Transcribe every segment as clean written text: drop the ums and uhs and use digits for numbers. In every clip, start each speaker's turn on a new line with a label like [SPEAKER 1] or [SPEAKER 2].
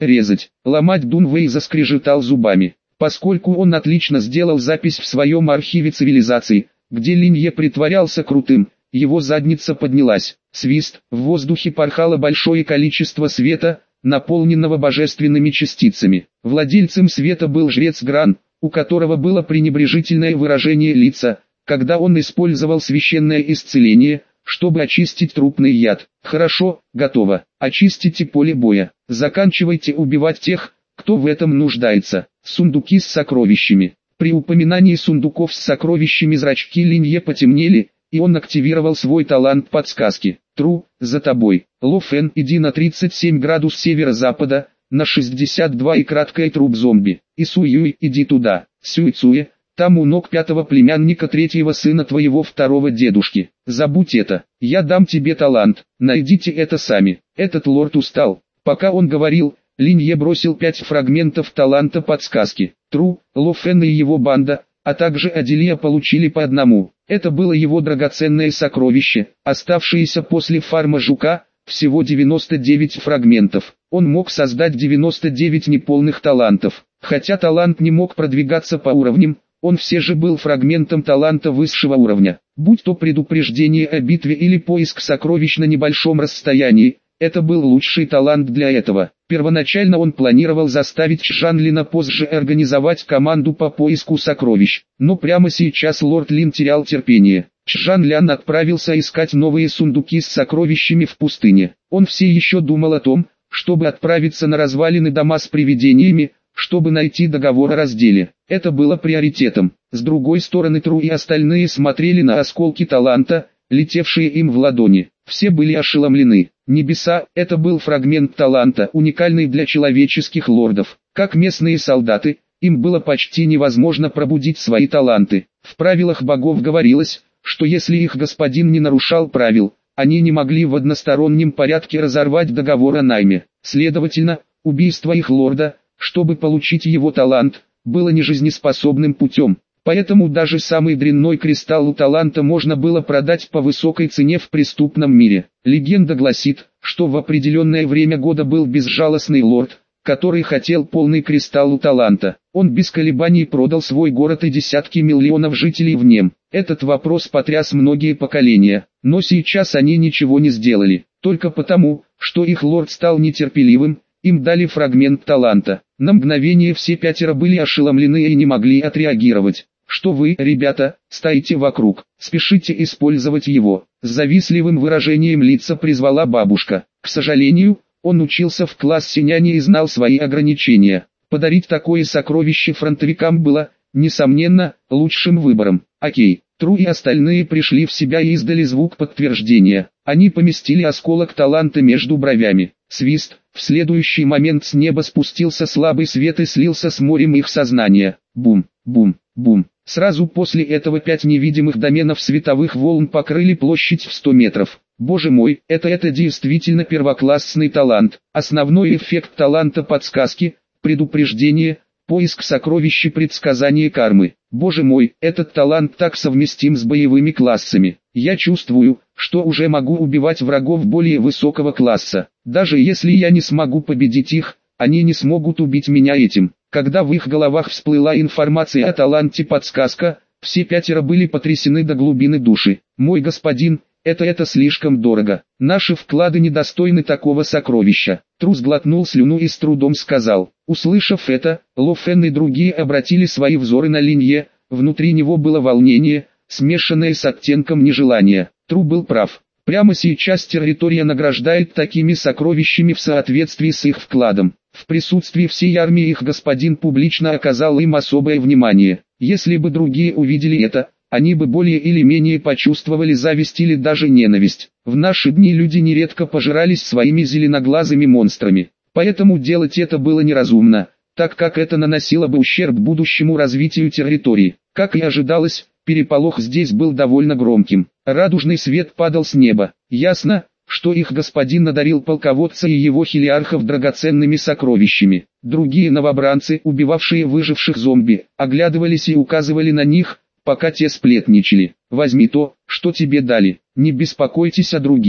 [SPEAKER 1] резать, ломать. Дунвей заскрежетал зубами, поскольку он отлично сделал запись в своем архиве цивилизации, где Линье притворялся крутым. Его задница поднялась. Свист, в воздухе порхало большое количество света, наполненного божественными частицами. Владельцем света был жрец Гран, у которого было пренебрежительное выражение лица, когда он использовал священное исцеление, чтобы очистить трупный яд. Хорошо, готово. Очистите поле боя. Заканчивайте убивать тех, кто в этом нуждается. Сундуки с сокровищами. При упоминании сундуков с сокровищами зрачки Линье потемнели, и он активировал свой талант подсказки. Тру, за тобой. Ло Фэн, иди на 37 градус северо-запада, на 62 и краткая труп зомби. И Суюй, иди туда. Сюй Цуэ, там у ног пятого племянника третьего сына твоего второго дедушки. Забудь это, я дам тебе талант, найдите это сами. Этот лорд устал. Пока он говорил, Линье бросил 5 фрагментов таланта подсказки. Тру, Ло Фэн и его банда, а также Аделия получили по одному. Это было его драгоценное сокровище, оставшееся после фарма жука, всего 99 фрагментов. Он мог создать 99 неполных талантов. Хотя талант не мог продвигаться по уровням, он все же был фрагментом таланта высшего уровня. Будь то предупреждение о битве или поиск сокровищ на небольшом расстоянии, это был лучший талант для этого. Первоначально он планировал заставить Чжан Лина позже организовать команду по поиску сокровищ, но прямо сейчас лорд Лин терял терпение. Чжан Лян отправился искать новые сундуки с сокровищами в пустыне. Он все еще думал о том, чтобы отправиться на развалины дома с привидениями, чтобы найти договор о разделе. Это было приоритетом. С другой стороны, Тру и остальные смотрели на осколки таланта, летевшие им в ладони. Все были ошеломлены. Небеса, это был фрагмент таланта, уникальный для человеческих лордов. Как местные солдаты, им было почти невозможно пробудить свои таланты. В правилах богов говорилось, что если их господин не нарушал правил, они не могли в одностороннем порядке разорвать договор о найме. Следовательно, убийство их лорда, чтобы получить его талант, было нежизнеспособным путем. Поэтому даже самый дрянной кристалл у таланта можно было продать по высокой цене в преступном мире. Легенда гласит, что в определенное время года был безжалостный лорд, который хотел полный кристалл у таланта. Он без колебаний продал свой город и десятки миллионов жителей в нем. Этот вопрос потряс многие поколения, но сейчас они ничего не сделали. Только потому, что их лорд стал нетерпеливым, им дали фрагмент таланта. На мгновение все пятеро были ошеломлены и не могли отреагировать. Что вы, ребята, стоите вокруг, спешите использовать его. С завистливым выражением лица призвала бабушка. К сожалению, он учился в классе няни и знал свои ограничения. Подарить такое сокровище фронтовикам было, несомненно, лучшим выбором. Окей, Тру и остальные пришли в себя и издали звук подтверждения. Они поместили осколок таланта между бровями. Свист, в следующий момент с неба спустился слабый свет и слился с морем их сознания. Бум, бум, бум. Сразу после этого 5 невидимых доменов световых волн покрыли площадь в 100 метров. Боже мой, это действительно первоклассный талант. Основной эффект таланта подсказки, предупреждение, поиск сокровищ и предсказание кармы. Боже мой, этот талант так совместим с боевыми классами. Я чувствую, что уже могу убивать врагов более высокого класса. Даже если я не смогу победить их, они не смогут убить меня этим. Когда в их головах всплыла информация о таланте подсказка, все пятеро были потрясены до глубины души. Мой господин, это слишком дорого. Наши вклады недостойны такого сокровища. Тру сглотнул слюну и с трудом сказал. Услышав это, Ло Фэн и другие обратили свои взоры на Линье, внутри него было волнение, смешанное с оттенком нежелания. Тру был прав. Прямо сейчас территория награждает такими сокровищами в соответствии с их вкладом. В присутствии всей армии их господин публично оказал им особое внимание. Если бы другие увидели это, они бы более или менее почувствовали зависть или даже ненависть. В наши дни люди нередко пожирались своими зеленоглазыми монстрами. Поэтому делать это было неразумно, так как это наносило бы ущерб будущему развитию территории. Как и ожидалось, переполох здесь был довольно громким. Радужный свет падал с неба. Ясно, что их господин надарил полководца и его хилиархов драгоценными сокровищами. Другие новобранцы, убивавшие выживших зомби, оглядывались и указывали на них, пока те сплетничали. «Возьми то, что тебе дали, не беспокойтесь о других».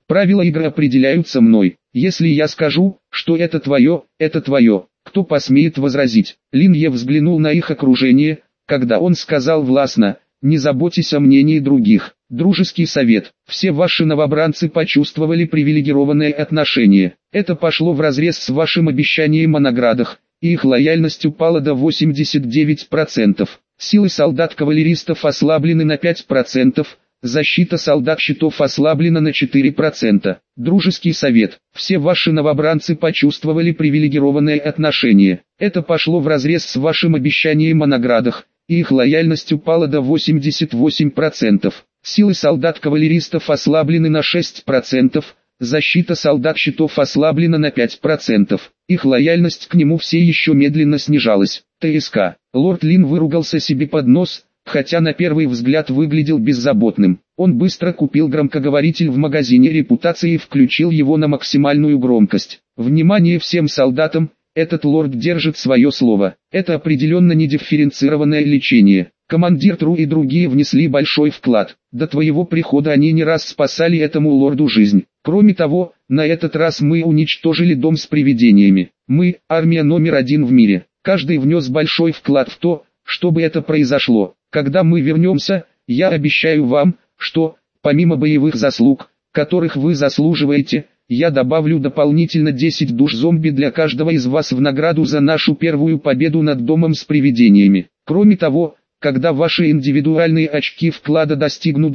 [SPEAKER 1] Правила игры определяются мной. Если я скажу, что это твое, кто посмеет возразить? Линье взглянул на их окружение, когда он сказал властно: «Не заботьтесь о мнении других». Дружеский совет. Все ваши новобранцы почувствовали привилегированное отношение. Это пошло вразрез с вашим обещанием о наградах, и их лояльность упала до 89%. Силы солдат-кавалеристов ослаблены на 5%, защита солдат-щитов ослаблена на 4%. Дружеский совет. Все ваши новобранцы почувствовали привилегированное отношение. Это пошло вразрез с вашим обещанием о наградах, и их лояльность упала до 88%. Силы солдат-кавалеристов ослаблены на 6%, защита солдат-щитов ослаблена на 5%. Их лояльность к нему все еще медленно снижалась. ТСК. Лорд Лин выругался себе под нос, хотя на первый взгляд выглядел беззаботным. Он быстро купил громкоговоритель в магазине репутации и включил его на максимальную громкость. Внимание всем солдатам! Этот лорд держит свое слово. Это определенно не дифференцированное лечение. Командир Тру и другие внесли большой вклад. До твоего прихода они не раз спасали этому лорду жизнь. Кроме того, на этот раз мы уничтожили дом с привидениями. Мы – армия номер 1 в мире. Каждый внес большой вклад в то, чтобы это произошло. Когда мы вернемся, я обещаю вам, что, помимо боевых заслуг, которых вы заслуживаете, я добавлю дополнительно 10 душ зомби для каждого из вас в награду за нашу первую победу над домом с привидениями. Кроме того, когда ваши индивидуальные очки вклада достигнут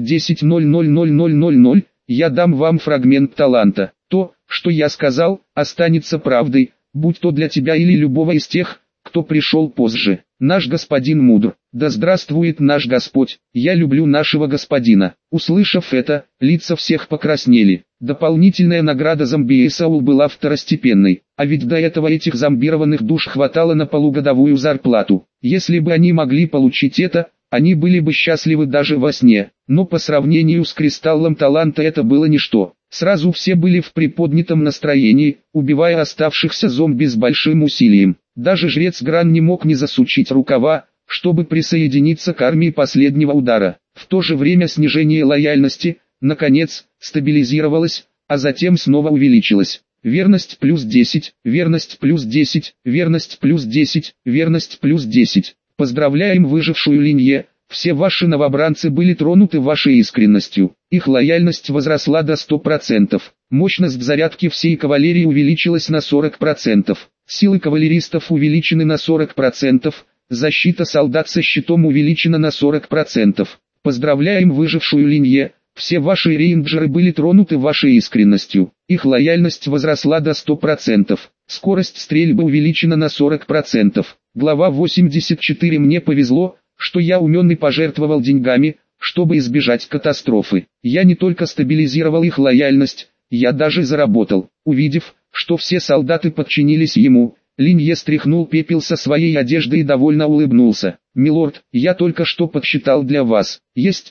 [SPEAKER 1] 10,000,000, я дам вам фрагмент таланта. То, что я сказал, останется правдой, будь то для тебя или любого из тех, кто пришел позже. Наш господин мудр. Да здравствует наш Господь. Я люблю нашего господина. Услышав это, лица всех покраснели. Дополнительная награда зомби Исаул была второстепенной. А ведь до этого этих зомбированных душ хватало на полугодовую зарплату. Если бы они могли получить это, они были бы счастливы даже во сне. Но по сравнению с кристаллом таланта это было ничто. Сразу все были в приподнятом настроении, убивая оставшихся зомби с большим усилием. Даже жрец Гран не мог не засучить рукава, чтобы присоединиться к армии последнего удара. В то же время снижение лояльности, наконец, стабилизировалось, а затем снова увеличилось. Верность плюс 10, верность плюс 10, верность плюс 10, верность плюс 10. Поздравляем выжившую Линье, все ваши новобранцы были тронуты вашей искренностью. Их лояльность возросла до 100%. Мощность зарядки всей кавалерии увеличилась на 40%. Силы кавалеристов увеличены на 40%. Защита солдат со щитом увеличена на 40%. Поздравляем выжившую Линье, все ваши рейнджеры были тронуты вашей искренностью. Их лояльность возросла до 100%. Скорость стрельбы увеличена на 40%. Глава 84. Мне повезло, что я умен и пожертвовал деньгами, чтобы избежать катастрофы. Я не только стабилизировал их лояльность, я даже заработал. Увидев, что все солдаты подчинились ему, Линье стряхнул пепел со своей одежды и довольно улыбнулся. «Милорд, я только что подсчитал для вас. Есть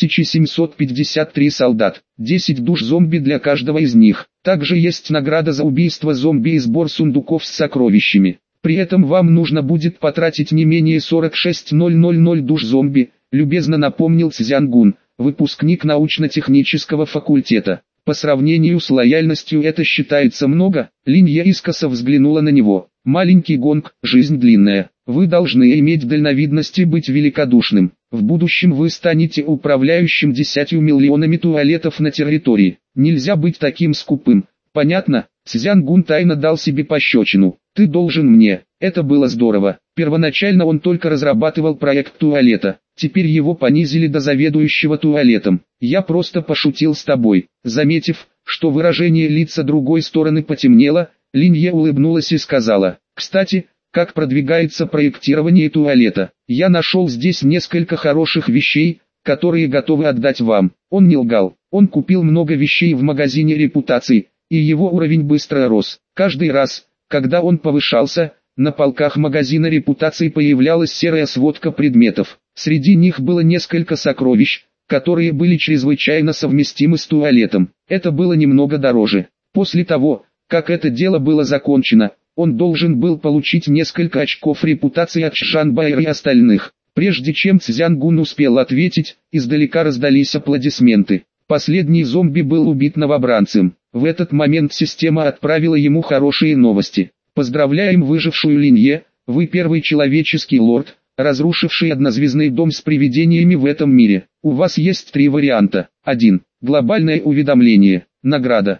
[SPEAKER 1] 3753 солдат, 10 душ зомби для каждого из них. Также есть награда за убийство зомби и сбор сундуков с сокровищами. При этом вам нужно будет потратить не менее 46000 душ зомби», любезно напомнил Цзянгун, выпускник научно-технического факультета. По сравнению с лояльностью это считается много. Линье искоса взглянула на него. Маленький гонг, жизнь длинная. Вы должны иметь дальновидность и быть великодушным. В будущем вы станете управляющим 10 миллионами туалетов на территории. Нельзя быть таким скупым. Понятно? Цзянгун тайно дал себе пощечину. Ты должен мне. Это было здорово. Первоначально он только разрабатывал проект туалета. Теперь его понизили до заведующего туалетом. Я просто пошутил с тобой. Заметив, что выражение лица другой стороны потемнело, Линье улыбнулась и сказала: «Кстати, как продвигается проектирование туалета? Я нашел здесь несколько хороших вещей, которые готовы отдать вам». Он не лгал. Он купил много вещей в магазине репутации, и его уровень быстро рос. Каждый раз, когда он повышался, на полках магазина репутации появлялась серая сводка предметов. Среди них было несколько сокровищ, которые были чрезвычайно совместимы с туалетом. Это было немного дороже. После того, как это дело было закончено, он должен был получить несколько очков репутации от Шанбайра и остальных. Прежде чем Цзянгун успел ответить, издалека раздались аплодисменты. Последний зомби был убит новобранцем. В этот момент система отправила ему хорошие новости. Поздравляем выжившую Линье, вы первый человеческий лорд, разрушивший однозвездный дом с привидениями в этом мире. У вас есть 3 варианта. 1. Глобальное уведомление. Награда.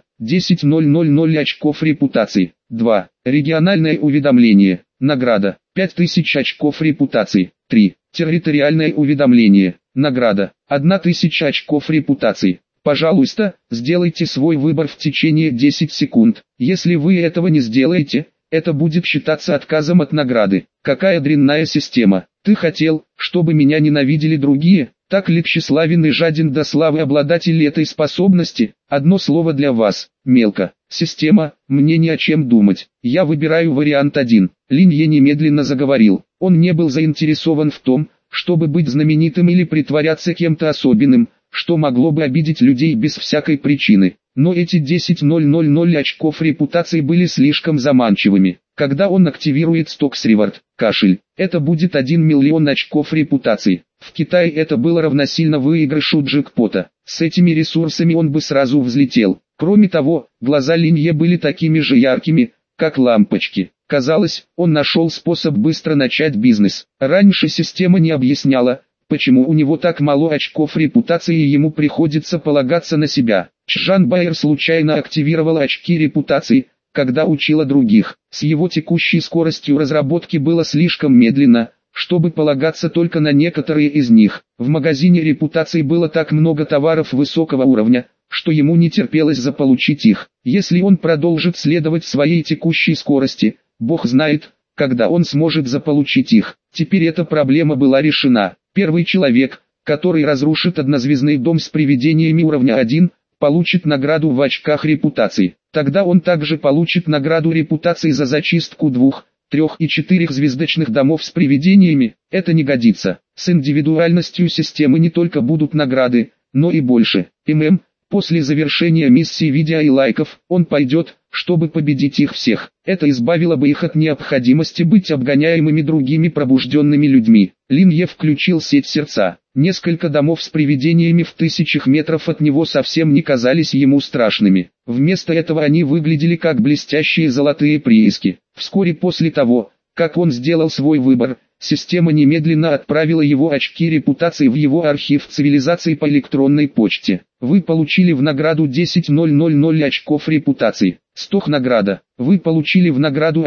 [SPEAKER 1] 10,000 очков репутации. 2. Региональное уведомление. Награда. 5000 очков репутации. 3. Территориальное уведомление. Награда. 1000 очков репутации. Пожалуйста, сделайте свой выбор в течение 10 секунд. Если вы этого не сделаете, это будет считаться отказом от награды. Какая дрянная система. Ты хотел, чтобы меня ненавидели другие? Так ли тщеславен и жаден до славы обладатель этой способности? Одно слово для вас. Мелко. Система, мне не о чем думать. Я выбираю вариант 1. Линье немедленно заговорил. Он не был заинтересован в том, чтобы быть знаменитым или притворяться кем-то особенным, что могло бы обидеть людей без всякой причины. Но эти 10,000 очков репутации были слишком заманчивыми. Когда он активирует Stocks Reward, кашель, это будет 1 миллион очков репутации. В Китае это было равносильно выигрышу джекпота. С этими ресурсами он бы сразу взлетел. Кроме того, глаза Линье были такими же яркими, как лампочки. Казалось, он нашел способ быстро начать бизнес. Раньше система не объясняла, почему у него так мало очков репутации и ему приходится полагаться на себя. Чжан Байер случайно активировала очки репутации, когда учила других. С его текущей скоростью разработки было слишком медленно, чтобы полагаться только на некоторые из них. В магазине репутации было так много товаров высокого уровня, что ему не терпелось заполучить их. Если он продолжит следовать своей текущей скорости, Бог знает, когда он сможет заполучить их. Теперь эта проблема была решена. Первый человек, который разрушит однозвездный дом с привидениями уровня 1, получит награду в очках репутации. Тогда он также получит награду репутации за зачистку 2, 3 и 4 звездочных домов с привидениями. Это не годится. С индивидуальностью системы не только будут награды, но и больше. После завершения миссии видео и лайков, он пойдет, чтобы победить их всех. Это избавило бы их от необходимости быть обгоняемыми другими пробужденными людьми. Линье включил сеть сердца. Несколько домов с привидениями в тысячах метров от него совсем не казались ему страшными. Вместо этого они выглядели как блестящие золотые прииски. Вскоре после того, как он сделал свой выбор, система немедленно отправила его очки репутации в его архив цивилизации по электронной почте. Вы получили в награду 10,000 очков репутации. Стох награда. Вы получили в награду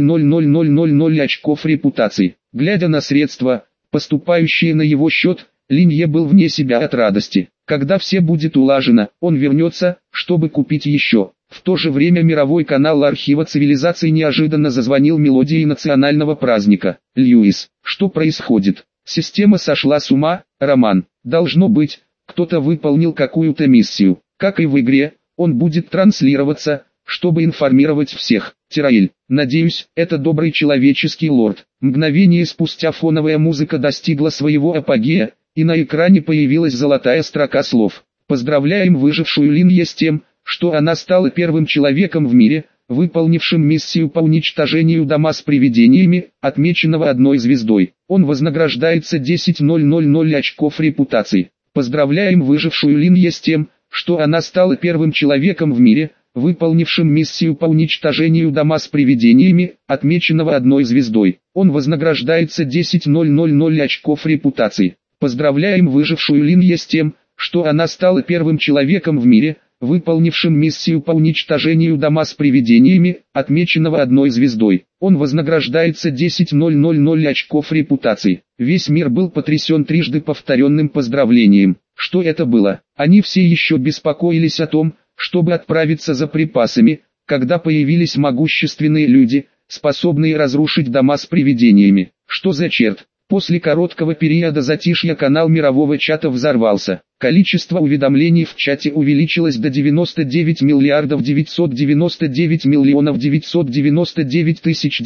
[SPEAKER 1] 1,000 очков репутации. Глядя на средства, поступающие на его счет, Линье был вне себя от радости. Когда все будет улажено, он вернется, чтобы купить еще. В то же время мировой канал архива цивилизаций неожиданно зазвонил мелодией национального праздника. Льюис, что происходит? Система сошла с ума, Роман. Должно быть, кто-то выполнил какую-то миссию. Как и в игре, он будет транслироваться, чтобы информировать всех. Тираэль, надеюсь, это добрый человеческий лорд. Мгновение спустя фоновая музыка достигла своего апогея, и на экране появилась золотая строка слов. Поздравляем выжившую Линье с тем, что она стала первым человеком в мире, выполнившим миссию по уничтожению дома с привидениями, отмеченного 1 звездой. Он вознаграждается 10,000 очков репутации. Поздравляем выжившую Линье с тем, что она стала первым человеком в мире, выполнившим миссию по уничтожению дома с привидениями, отмеченного 1 звездой. Он вознаграждается 10,000 очков репутации. Поздравляем выжившую Линье с тем, что она стала первым человеком в мире, выполнившим миссию по уничтожению дома с привидениями, отмеченного 1 звездой. Он вознаграждается 10,000 очков репутации. Весь мир был потрясен трижды повторенным поздравлением. Что это было? Они все еще беспокоились о том, чтобы отправиться за припасами, когда появились могущественные люди, способные разрушить дома с привидениями. Что за черт? После короткого периода затишья канал мирового чата взорвался. Количество уведомлений в чате увеличилось до 99 миллиардов 999 миллионов 999 тысяч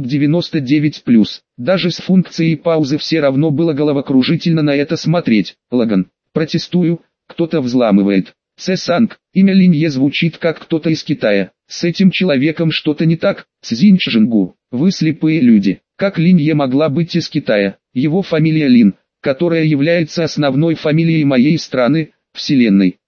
[SPEAKER 1] 999+. Даже с функцией паузы все равно было головокружительно на это смотреть. Лаган. Протестую, кто-то взламывает. Цесанг, имя Линье звучит как кто-то из Китая. С этим человеком что-то не так. Цзиньчжингу, вы слепые люди. Как Линье могла быть из Китая? Его фамилия Лин, которая является основной фамилией моей страны, Вселенной.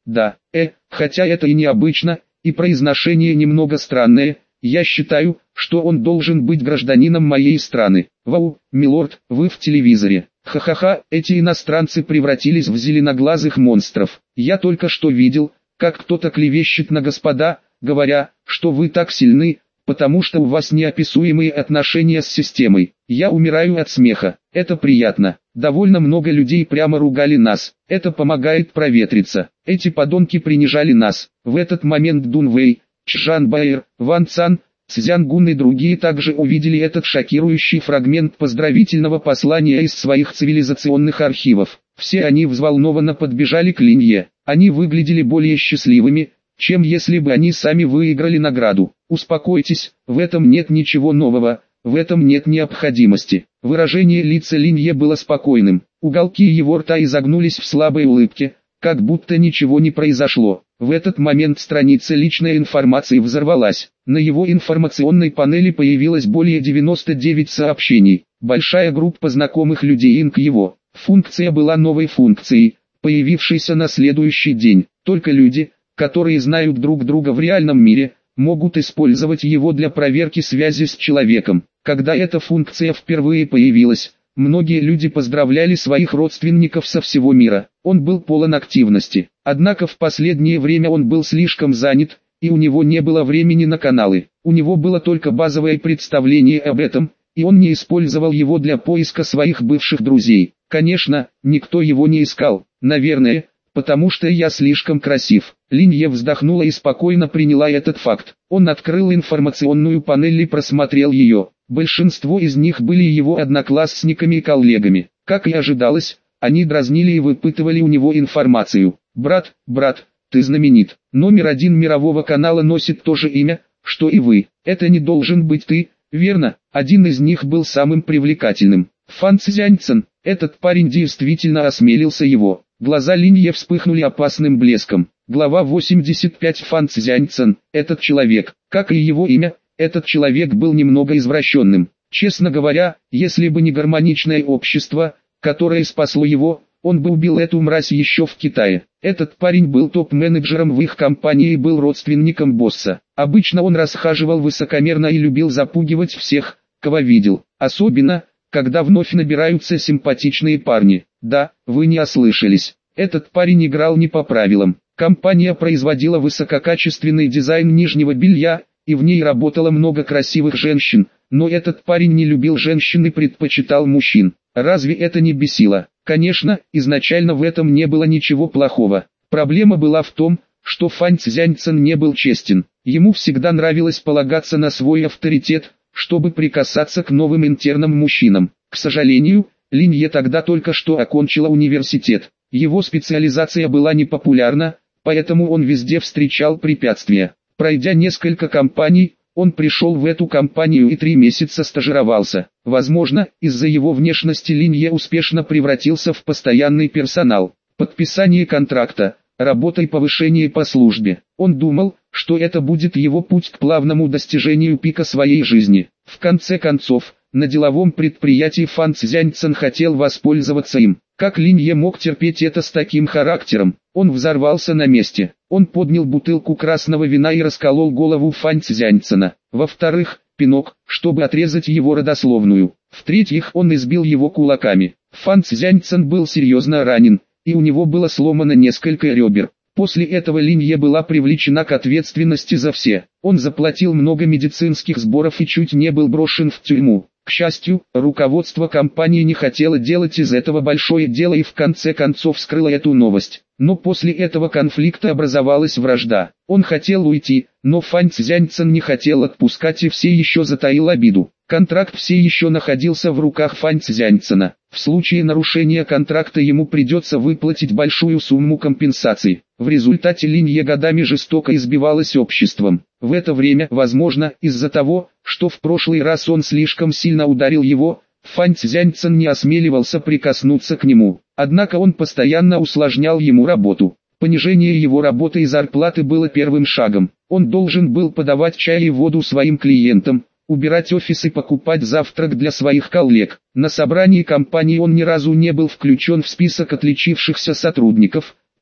[SPEAKER 1] Да, хотя это и необычно, и произношение немного странное, я считаю, что он должен быть гражданином моей страны. Вау, милорд, вы в телевизоре. Ха-ха-ха, эти иностранцы превратились в зеленоглазых монстров. Я только что видел, как кто-то клевещет на господа, говоря, что вы так сильны, потому что у вас неописуемые отношения с системой. Я умираю от смеха. Это приятно. Довольно много людей прямо ругали нас. Это помогает проветриться. Эти подонки принижали нас. В этот момент Дун Вэй, Чжан Баэр, Ван Цан, Цзян Гун и другие также увидели этот шокирующий фрагмент поздравительного послания из своих цивилизационных архивов. Все они взволнованно подбежали к Линье. Они выглядели более счастливыми, чем если бы они сами выиграли награду. Успокойтесь, в этом нет ничего нового, в этом нет необходимости. Выражение лица Линье было спокойным. Уголки его рта изогнулись в слабой улыбке, как будто ничего не произошло. В этот момент страница личной информации взорвалась. На его информационной панели появилось более 99 сообщений. Большая группа знакомых людей инк его. Функция была новой функцией, появившейся на следующий день. Только люди, которые знают друг друга в реальном мире, могут использовать его для проверки связи с человеком. Когда эта функция впервые появилась, многие люди поздравляли своих родственников со всего мира. Он был полон активности. Однако в последнее время он был слишком занят, и у него не было времени на каналы. У него было только базовое представление об этом, и он не использовал его для поиска своих бывших друзей. Конечно, никто его не искал. Наверное, потому что я слишком красив. Линье вздохнула и спокойно приняла этот факт. Он открыл информационную панель и просмотрел ее. Большинство из них были его одноклассниками и коллегами. Как и ожидалось, они дразнили и выпытывали у него информацию. «Брат, ты знаменит. Номер 1 мирового канала носит то же имя, что и вы. Это не должен быть ты, верно?» Один из них был самым привлекательным. Фан Цзяньцен. Этот парень действительно осмелился его. Глаза Линье вспыхнули опасным блеском. Глава 85. Фан Цзяньцен. Этот человек, как и его имя, этот человек был немного извращенным. Честно говоря, если бы не гармоничное общество, которое спасло его, он бы убил эту мразь еще в Китае. Этот парень был топ-менеджером в их компании и был родственником босса. Обычно он расхаживал высокомерно и любил запугивать всех, кого видел. Особенно, когда вновь набираются симпатичные парни. Да, вы не ослышались. Этот парень играл не по правилам. Компания производила высококачественный дизайн нижнего белья, и в ней работало много красивых женщин, но этот парень не любил женщин и предпочитал мужчин. Разве это не бесило? Конечно, изначально в этом не было ничего плохого. Проблема была в том, что Фан Цзяньцен не был честен. Ему всегда нравилось полагаться на свой авторитет, чтобы прикасаться к новым интернам мужчинам. К сожалению, Линье тогда только что окончила университет. Его специализация была непопулярна, поэтому он везде встречал препятствия. Пройдя несколько компаний, он пришел в эту компанию и 3 месяца стажировался. Возможно, из-за его внешности Линье успешно превратился в постоянный персонал. Подписание контракта, работа и повышение по службе. Он думал, что это будет его путь к плавному достижению пика своей жизни. В конце концов, на деловом предприятии Фан Цзяньцен хотел воспользоваться им. Как Линье мог терпеть это с таким характером? Он взорвался на месте. Он поднял бутылку красного вина и расколол голову Фан Цзяньцена. Во-вторых, пинок, чтобы отрезать его родословную. В-третьих, он избил его кулаками. Фан Цзяньцен был серьезно ранен, и у него было сломано несколько ребер. После этого Линье была привлечена к ответственности за все. Он заплатил много медицинских сборов и чуть не был брошен в тюрьму. К счастью, руководство компании не хотело делать из этого большое дело и в конце концов скрыло эту новость. Но после этого конфликта образовалась вражда. Он хотел уйти, но Фан Цзяньцен не хотел отпускать и все еще затаил обиду. Контракт все еще находился в руках Фан Цзяньцена. В случае нарушения контракта ему придется выплатить большую сумму компенсации. В результате Линье годами жестоко избивалась обществом. В это время, возможно, из-за того, что в прошлый раз он слишком сильно ударил его, Фан Цзяньцен не осмеливался прикоснуться к нему. Однако он постоянно усложнял ему работу. Понижение его работы и зарплаты было первым шагом. Он должен был подавать чай и воду своим клиентам, убирать офис и покупать завтрак для своих коллег. На собрании компании он ни разу не был включен в список отличившихся сотрудников,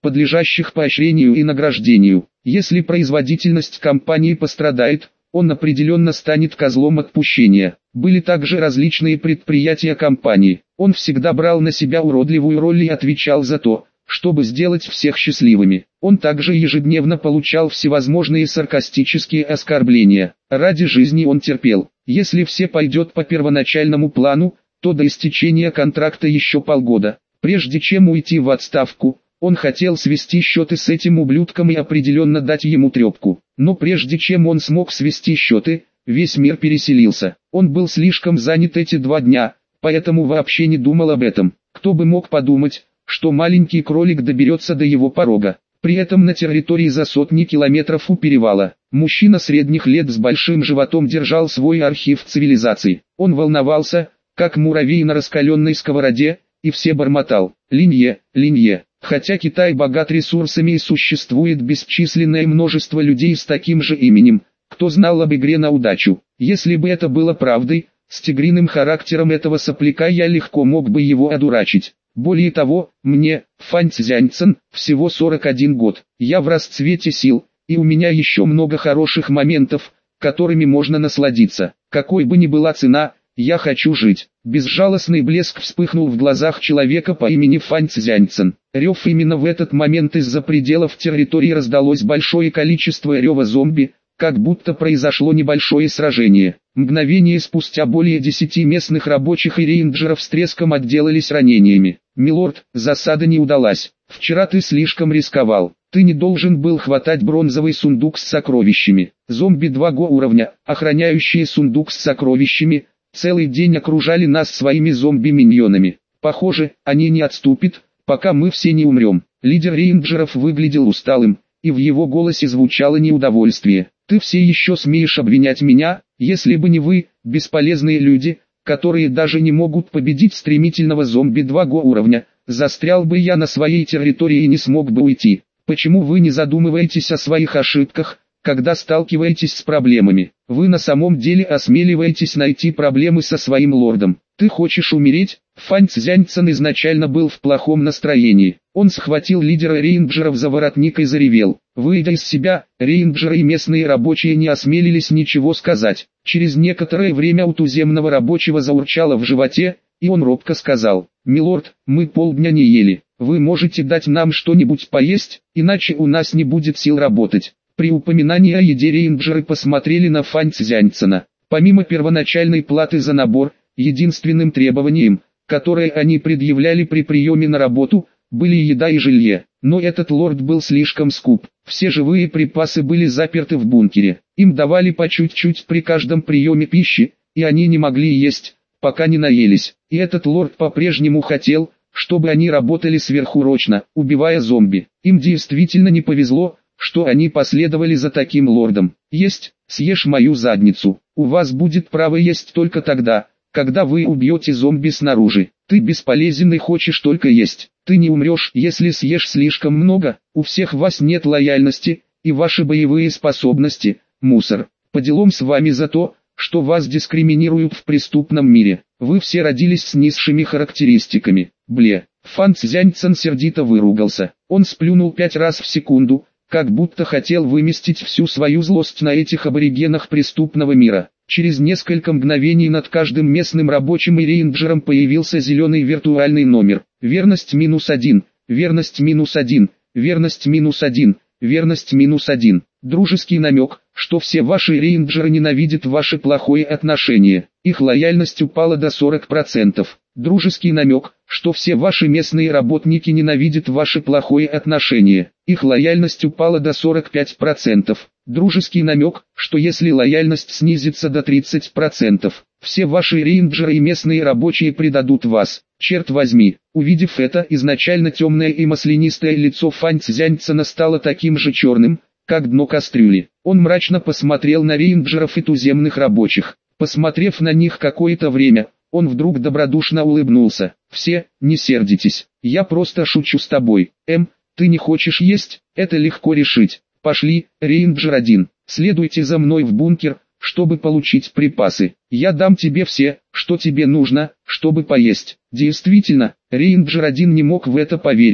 [SPEAKER 1] подлежащих поощрению и награждению. Если производительность компании пострадает, он определенно станет козлом отпущения. Были также различные предприятия компании. Он всегда брал на себя уродливую роль и отвечал за то, чтобы сделать всех счастливыми. Он также ежедневно получал всевозможные саркастические оскорбления. Ради жизни он терпел. Если все пойдет по первоначальному плану, то до истечения контракта еще полгода. Прежде чем уйти в отставку, он хотел свести счеты с этим ублюдком и определенно дать ему трепку. Но прежде чем он смог свести счеты, весь мир переселился. Он был слишком занят эти 2 дня, поэтому вообще не думал об этом. Кто бы мог подумать, что маленький кролик доберется до его порога. При этом на территории за сотни километров у перевала, мужчина средних лет с большим животом держал свой архив цивилизаций. Он волновался, как муравей на раскаленной сковороде, и все бормотал: «Линье, Линье». Хотя Китай богат ресурсами и существует бесчисленное множество людей с таким же именем, кто знал об игре на удачу. Если бы это было правдой, с тигриным характером этого сопляка я легко мог бы его одурачить. Более того, мне, Фань Цзяньцэн, всего 41 год. Я в расцвете сил, и у меня еще много хороших моментов, которыми можно насладиться. Какой бы ни была цена, я хочу жить. Безжалостный блеск вспыхнул в глазах человека по имени Фань Цзяньцэн. Рев. Именно в этот момент из-за пределов территории раздалось большое количество рева зомби, как будто произошло небольшое сражение. Мгновение спустя более 10 местных рабочих и рейнджеров с треском отделались ранениями. «Милорд, засада не удалась. Вчера ты слишком рисковал. Ты не должен был хватать бронзовый сундук с сокровищами». Зомби 2 уровня, охраняющие сундук с сокровищами, целый день окружали нас своими зомби-миньонами. Похоже, они не отступят, пока мы все не умрем. Лидер рейнджеров выглядел усталым, и в его голосе звучало неудовольствие. «Ты все еще смеешь обвинять меня? Если бы не вы, бесполезные люди, которые даже не могут победить стремительного зомби 2 уровня, застрял бы я на своей территории и не смог бы уйти. Почему вы не задумываетесь о своих ошибках, когда сталкиваетесь с проблемами? Вы на самом деле осмеливаетесь найти проблемы со своим лордом. Ты хочешь умереть?» Фань Цзяньцэн изначально был в плохом настроении. Он схватил лидера рейнджеров за воротник и заревел. Выйдя из себя, рейнджеры и местные рабочие не осмелились ничего сказать. Через некоторое время у туземного рабочего заурчало в животе, и он робко сказал: «Милорд, мы полдня не ели. Вы можете дать нам что-нибудь поесть, иначе у нас не будет сил работать». При упоминании о еде рейнджеры посмотрели на Фань Цзяньцэна. Помимо первоначальной платы за набор, единственным требованием, которое они предъявляли при приеме на работу, были еда и жилье. Но этот лорд был слишком скуп. Все живые припасы были заперты в бункере. Им давали по чуть-чуть при каждом приеме пищи, и они не могли есть, пока не наелись. И этот лорд по-прежнему хотел, чтобы они работали сверхурочно, убивая зомби. Им действительно не повезло, что они последовали за таким лордом. «Есть, съешь мою задницу. У вас будет право есть только тогда, когда вы убьете зомби снаружи. Ты бесполезен и хочешь только есть. Ты не умрешь, если съешь слишком много. У всех вас нет лояльности, и ваши боевые способности – мусор. По делам с вами за то, что вас дискриминируют в преступном мире. Вы все родились с низшими характеристиками. Бле». Фан Цзяньцэн сердито выругался. Он сплюнул 5 раз в секунду, как будто хотел выместить всю свою злость на этих аборигенах преступного мира. Через несколько мгновений над каждым местным рабочим и рейнджером появился зеленый виртуальный номер. Верность -1, верность -1, верность -1, верность -1. Дружеский намек, что все ваши рейнджеры ненавидят ваше плохое отношение. Их лояльность упала до 40%. Дружеский намек, что все ваши местные работники ненавидят ваше плохое отношение. Их лояльность упала до 45%. Дружеский намек, что если лояльность снизится до 30%, все ваши рейнджеры и местные рабочие предадут вас. Черт возьми, увидев это, изначально темное и маслянистое лицо Фань Цзяньцэна стало таким же черным, как дно кастрюли. Он мрачно посмотрел на рейнджеров и туземных рабочих. Посмотрев на них какое-то время, он вдруг добродушно улыбнулся. «Все, не сердитесь, я просто шучу с тобой. Ты не хочешь есть? Это легко решить. Пошли, рейнджер 1, следуйте за мной в бункер, чтобы получить припасы. Я дам тебе все, что тебе нужно, чтобы поесть». Действительно, рейнджер 1 не мог в это поверить.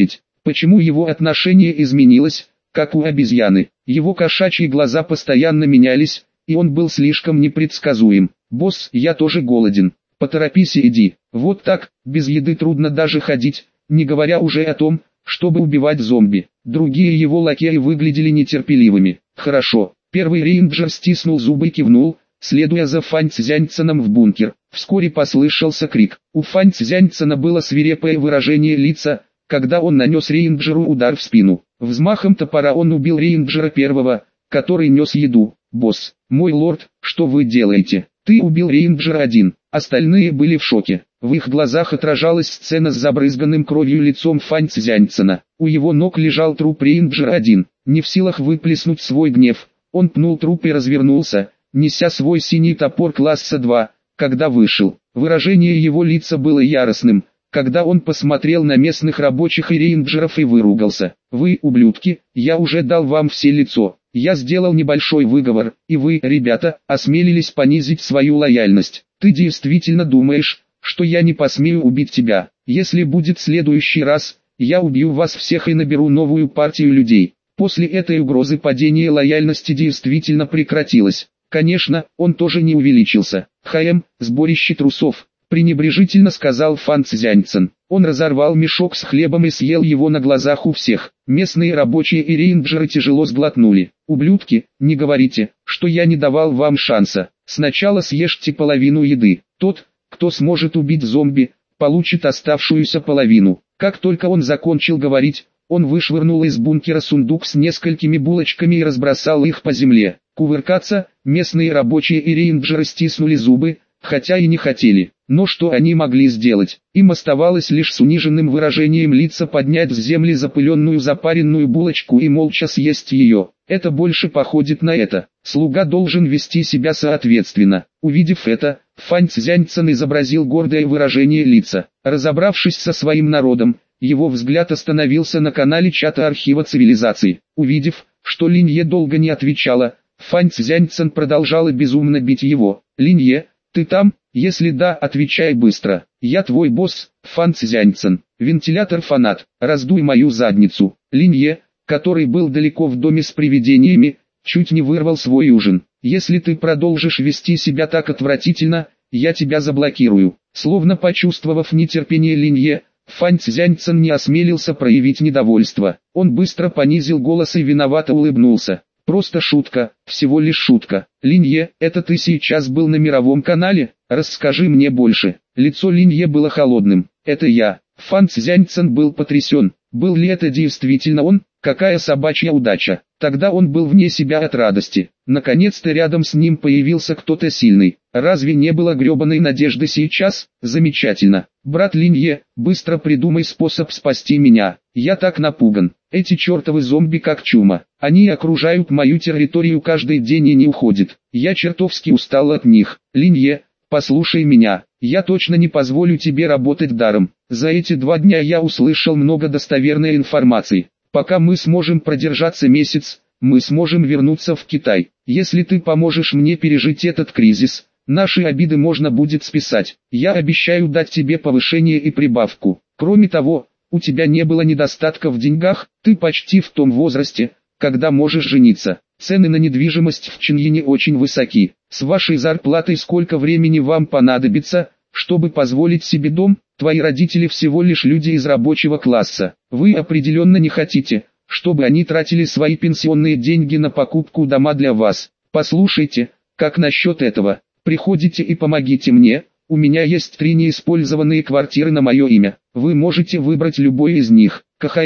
[SPEAKER 1] Почему его отношение изменилось, как у обезьяны? Его кошачьи глаза постоянно менялись, и он был слишком непредсказуем. «Босс, я тоже голоден. Поторопись и иди». Вот так, без еды трудно даже ходить, не говоря уже о том, чтобы убивать зомби. Другие его лакеи выглядели нетерпеливыми. «Хорошо». Первый рейнджер стиснул зубы и кивнул, следуя за Фань Цзяньценом в бункер. Вскоре послышался крик. У Фань Цзяньцена было свирепое выражение лица, когда он нанес рейнджеру удар в спину. Взмахом топора он убил рейнджера первого, который нес еду. «Босс, мой лорд, что вы делаете? Ты убил рейнджера один». Остальные были в шоке. В их глазах отражалась сцена с забрызганным кровью лицом Фань Цзяньцена. У его ног лежал труп рейнджера один. Не в силах выплеснуть свой гнев, он пнул труп и развернулся, неся свой синий топор класса 2. Когда вышел, выражение его лица было яростным, когда он посмотрел на местных рабочих и рейнджеров и выругался. «Вы, ублюдки, я уже дал вам все лицо. Я сделал небольшой выговор, и вы, ребята, осмелились понизить свою лояльность. Ты действительно думаешь, что я не посмею убить тебя? Если будет следующий раз, я убью вас всех и наберу новую партию людей». После этой угрозы падение лояльности действительно прекратилось. Конечно, он тоже не увеличился. Сборище трусов», пренебрежительно сказал Фан Цзяньцен. Он разорвал мешок с хлебом и съел его на глазах у всех. Местные рабочие и рейнджеры тяжело сглотнули. «Ублюдки, не говорите, что я не давал вам шанса. Сначала съешьте половину еды. Тот, кто сможет убить зомби, получит оставшуюся половину». Как только он закончил говорить, он вышвырнул из бункера сундук с несколькими булочками и разбросал их по земле. Кувыркаться, местные рабочие и рейнджеры стиснули зубы, хотя и не хотели. Но что они могли сделать? Им оставалось лишь с униженным выражением лица поднять с земли запыленную запаренную булочку и молча съесть ее. Это больше походит на это. Слуга должен вести себя соответственно. Увидев это, Фань Цзяньцен изобразил гордое выражение лица. Разобравшись со своим народом, его взгляд остановился на канале чата архива цивилизаций. Увидев, что Линье долго не отвечала, Фань Цзяньцен продолжала безумно бить его. «Линье, ты там? Если да, отвечай быстро. Я твой босс, Фан Цзяньцен. Вентилятор-фанат, раздуй мою задницу». Линье, который был далеко в доме с привидениями, чуть не вырвал свой ужин. «Если ты продолжишь вести себя так отвратительно, я тебя заблокирую». Словно почувствовав нетерпение Линье, Фань Цзяньцен не осмелился проявить недовольство. Он быстро понизил голос и виновато улыбнулся. «Просто шутка, всего лишь шутка. Линье, это ты сейчас был на мировом канале? Расскажи мне больше». Лицо Линье было холодным. «Это я». Фан Цзяньцен был потрясен. Был ли это действительно он? Какая собачья удача. Тогда он был вне себя от радости. Наконец-то рядом с ним появился кто-то сильный. Разве не было гребаной надежды сейчас? Замечательно. «Брат Линье, быстро придумай способ спасти меня. Я так напуган. Эти чертовы зомби как чума. Они окружают мою территорию каждый день и не уходят. Я чертовски устал от них. Линье, послушай меня. Я точно не позволю тебе работать даром. За эти 2 дня я услышал много достоверной информации. Пока мы сможем продержаться месяц, мы сможем вернуться в Китай. Если ты поможешь мне пережить этот кризис, наши обиды можно будет списать. Я обещаю дать тебе повышение и прибавку. Кроме того, у тебя не было недостатка в деньгах, ты почти в том возрасте, когда можешь жениться. Цены на недвижимость в Чиньине очень высоки. С вашей зарплатой сколько времени вам понадобится, чтобы позволить себе дом? Твои родители всего лишь люди из рабочего класса. Вы определенно не хотите, чтобы они тратили свои пенсионные деньги на покупку дома для вас. Послушайте, как насчет этого? Приходите и помогите мне. У меня есть 3 неиспользованные квартиры на мое имя. Вы можете выбрать любой из них.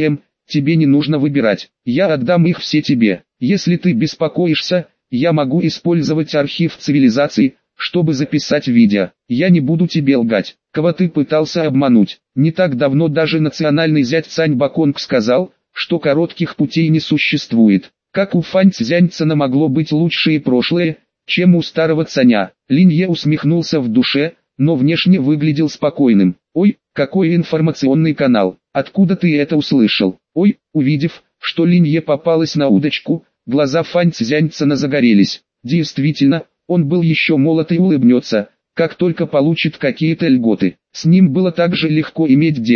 [SPEAKER 1] Тебе не нужно выбирать. Я отдам их все тебе. Если ты беспокоишься, я могу использовать архив цивилизаций, чтобы записать видео. Я не буду тебе лгать. Кого ты пытался обмануть? Не так давно даже национальный зять Цань Баконг сказал, что коротких путей не существует. Как у Фань Цзяньцена могло быть лучшее прошлое, чем у старого Цаня? Линье усмехнулся в душе, но внешне выглядел спокойным. «Ой, какой информационный канал, откуда ты это услышал?» «Ой», увидев, что Линье попалась на удочку, глаза Фань Цзяньцена загорелись. Действительно, он был еще молод и улыбнется, как только получит какие-то льготы. С ним было так же легко иметь дело,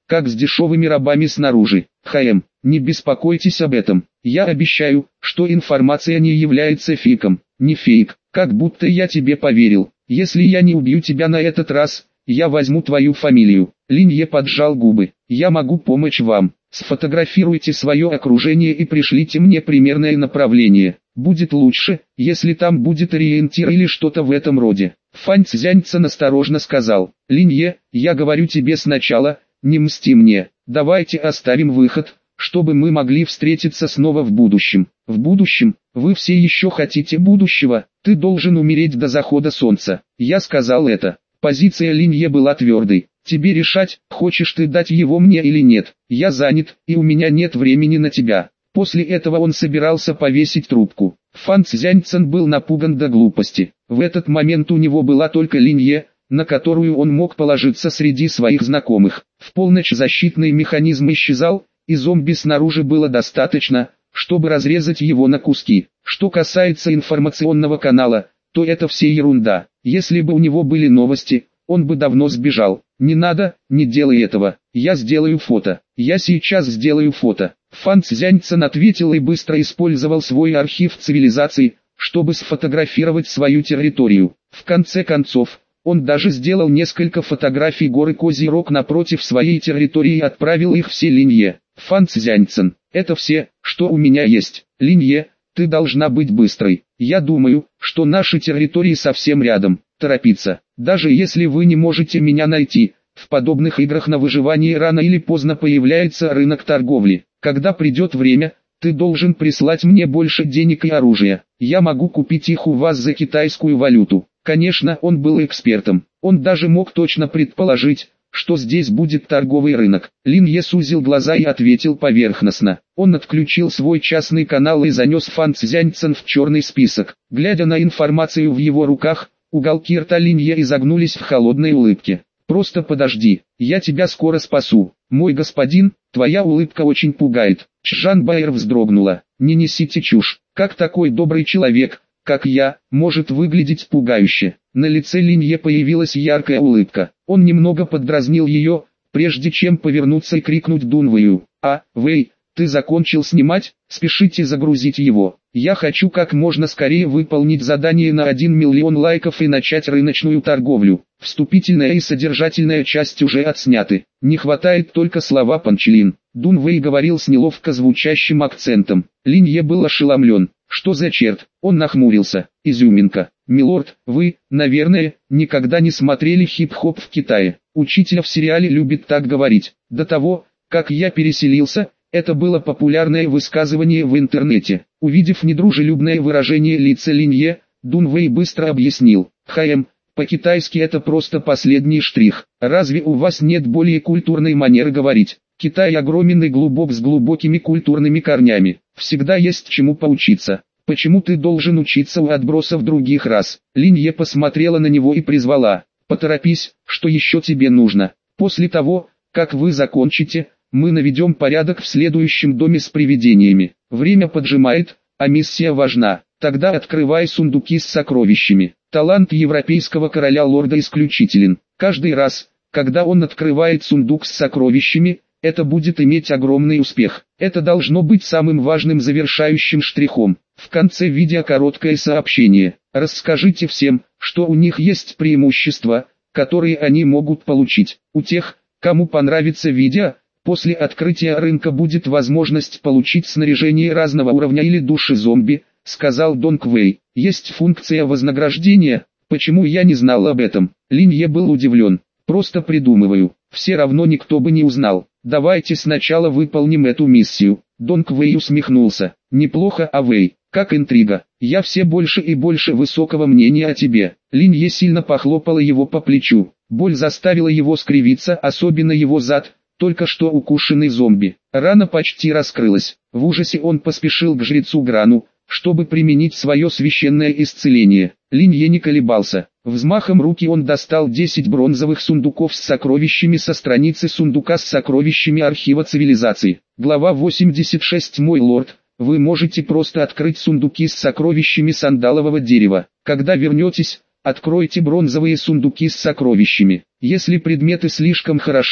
[SPEAKER 1] как с дешевыми рабами снаружи. Не беспокойтесь об этом. Я обещаю, что информация не является фейком. Не фейк, как будто я тебе поверил. Если я не убью тебя на этот раз, я возьму твою фамилию. Линье поджал губы. Я могу помочь вам. Сфотографируйте свое окружение и пришлите мне примерное направление. Будет лучше, если там будет ориентир или что-то в этом роде. Фан Цзяньцен осторожно сказал. Линье, я говорю тебе сначала, не мсти мне. Давайте оставим выход, чтобы мы могли встретиться снова в будущем. В будущем? Вы все еще хотите будущего? Ты должен умереть до захода солнца. Я сказал это. Позиция Линье была твердой. Тебе решать, хочешь ты дать его мне или нет. Я занят, и у меня нет времени на тебя. После этого он собирался повесить трубку. Фан Цзяньцен был напуган до глупости. В этот момент у него была только Линье, на которую он мог положиться среди своих знакомых. В полночь защитный механизм исчезал, и зомби снаружи было достаточно, чтобы разрезать его на куски. Что касается информационного канала, то это все ерунда. Если бы у него были новости, он бы давно сбежал. Не надо, не делай этого. Я сделаю фото. Я сейчас сделаю фото. Фан Цзяньцен ответил и быстро использовал свой архив цивилизаций, чтобы сфотографировать свою территорию. В конце концов, он даже сделал несколько фотографий горы Козий Рог напротив своей территории и отправил их все Линье. Фан Цзяньцен, это все, что у меня есть. Линье, ты должна быть быстрой. Я думаю, что наши территории совсем рядом. Торопиться. Даже если вы не можете меня найти, в подобных играх на выживание рано или поздно появляется рынок торговли. Когда придет время, ты должен прислать мне больше денег и оружия. Я могу купить их у вас за китайскую валюту. Конечно, он был экспертом. Он даже мог точно предположить, что здесь будет торговый рынок. Линье сузил глаза и ответил поверхностно. Он отключил свой частный канал и занес Фан Цзяньцен в черный список. Глядя на информацию в его руках, уголки рта Линье изогнулись в холодной улыбке. «Просто подожди, я тебя скоро спасу. Мой господин, твоя улыбка очень пугает». Чжан Байер вздрогнула. «Не несите чушь, как такой добрый человек, как я, может выглядеть пугающе». На лице Линье появилась яркая улыбка. Он немного поддразнил ее, прежде чем повернуться и крикнуть Дунвэю. Вэй, ты закончил снимать? Спешите загрузить его. Я хочу как можно скорее выполнить задание на 1 миллион лайков и начать рыночную торговлю. Вступительная и содержательная часть уже отсняты. Не хватает только слова панчлин. Дунвэй говорил с неловко звучащим акцентом. Линье был ошеломлен. Что за черт? Он нахмурился. Изюминка. Милорд, вы, наверное, никогда не смотрели хип-хоп в Китае. Учитель в сериале любит так говорить. До того, как я переселился, это было популярное высказывание в интернете. Увидев недружелюбное выражение лица Линье, Дунвэй быстро объяснил. По-китайски это просто последний штрих. Разве у вас нет более культурной манеры говорить? Китай огромен и глубок с глубокими культурными корнями. Всегда есть чему поучиться. Почему ты должен учиться у отбросов других рас? Линье посмотрела на него и призвала. Поторопись, что еще тебе нужно. После того, как вы закончите, мы наведем порядок в следующем доме с привидениями. Время поджимает, а миссия важна. Тогда открывай сундуки с сокровищами. Талант европейского короля лорда исключителен. Каждый раз, когда он открывает сундук с сокровищами, это будет иметь огромный успех. Это должно быть самым важным завершающим штрихом. В конце видео короткое сообщение. Расскажите всем, что у них есть преимущества, которые они могут получить. У тех, кому понравится видео, после открытия рынка будет возможность получить снаряжение разного уровня или души зомби, сказал Донг Вэй. Есть функция вознаграждения, почему я не знал об этом? Линье был удивлен. Просто придумываю, все равно никто бы не узнал. Давайте сначала выполним эту миссию. Донг Вэй усмехнулся. Неплохо, Вэй, как интрига. Я все больше и больше высокого мнения о тебе. Линье сильно похлопала его по плечу. Боль заставила его скривиться, особенно его зад, только что укушенный зомби. Рана почти раскрылась. В ужасе он поспешил к жрецу Грану, чтобы применить свое священное исцеление. Линье не колебался. Взмахом руки он достал 10 бронзовых сундуков с сокровищами со страницы сундука с сокровищами архива цивилизации. Глава 86. Мой лорд, вы можете просто открыть сундуки с сокровищами сандалового дерева. Когда вернетесь, откройте бронзовые сундуки с сокровищами. Если предметы слишком хороши,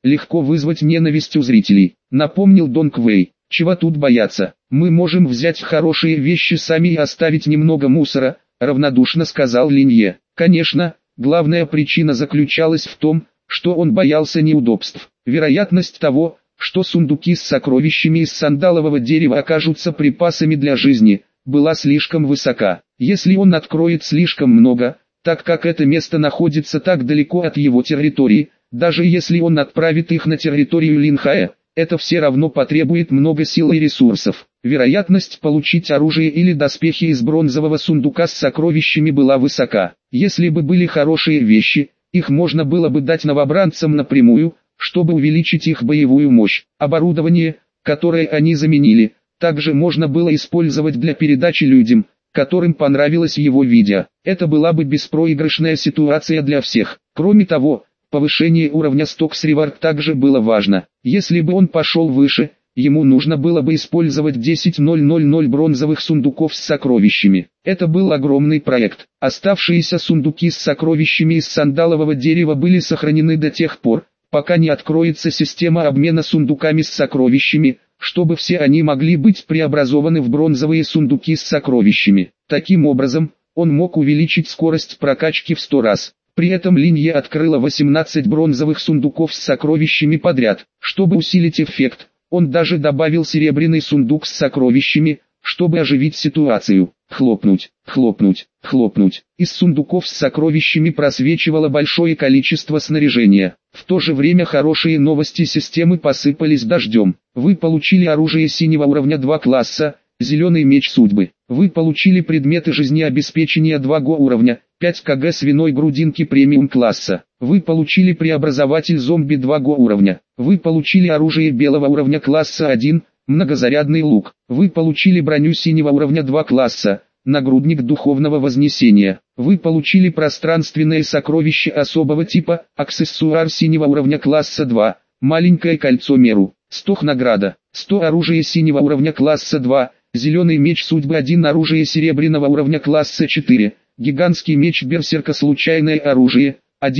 [SPEAKER 1] легко вызвать ненависть у зрителей, напомнил Донг Вэй. Чего тут бояться? Мы можем взять хорошие вещи сами и оставить немного мусора, равнодушно сказал Линье. Конечно, главная причина заключалась в том, что он боялся неудобств. Вероятность того, что сундуки с сокровищами из сандалового дерева окажутся припасами для жизни, была слишком высока. Если он откроет слишком много, так как это место находится так далеко от его территории, даже если он отправит их на территорию Линхая, это все равно потребует много сил и ресурсов. Вероятность получить оружие или доспехи из бронзового сундука с сокровищами была высока. Если бы были хорошие вещи, их можно было бы дать новобранцам напрямую, чтобы увеличить их боевую мощь. Оборудование, которое они заменили, также можно было использовать для передачи людям, которым понравилось его видео. Это была бы беспроигрышная ситуация для всех. Кроме того, повышение уровня Stocks Reward также было важно. Если бы он пошел выше, ему нужно было бы использовать 10.000 бронзовых сундуков с сокровищами. Это был огромный проект. Оставшиеся сундуки с сокровищами из сандалового дерева были сохранены до тех пор, пока не откроется система обмена сундуками с сокровищами, чтобы все они могли быть преобразованы в бронзовые сундуки с сокровищами. Таким образом, он мог увеличить скорость прокачки в 100 раз. При этом Линье открыла 18 бронзовых сундуков с сокровищами подряд. Чтобы усилить эффект, он даже добавил серебряный сундук с сокровищами, чтобы оживить ситуацию. Хлопнуть, хлопнуть, хлопнуть. Из сундуков с сокровищами просвечивало большое количество снаряжения. В то же время хорошие новости системы посыпались дождем. Вы получили оружие синего уровня 2 класса, зеленый меч судьбы. Вы получили предметы жизнеобеспечения 2 го уровня, 5 кг свиной грудинки премиум класса. Вы получили преобразователь зомби 2 го уровня. Вы получили оружие белого уровня класса 1, многозарядный лук. Вы получили броню синего уровня 2 класса, нагрудник духовного вознесения. Вы получили пространственное сокровище особого типа, аксессуар синего уровня класса 2, маленькое кольцо меру. 100 награда, 100 оружие синего уровня класса 2, зеленый меч судьбы 1 оружие серебряного уровня класса 4, гигантский меч берсерка случайное оружие,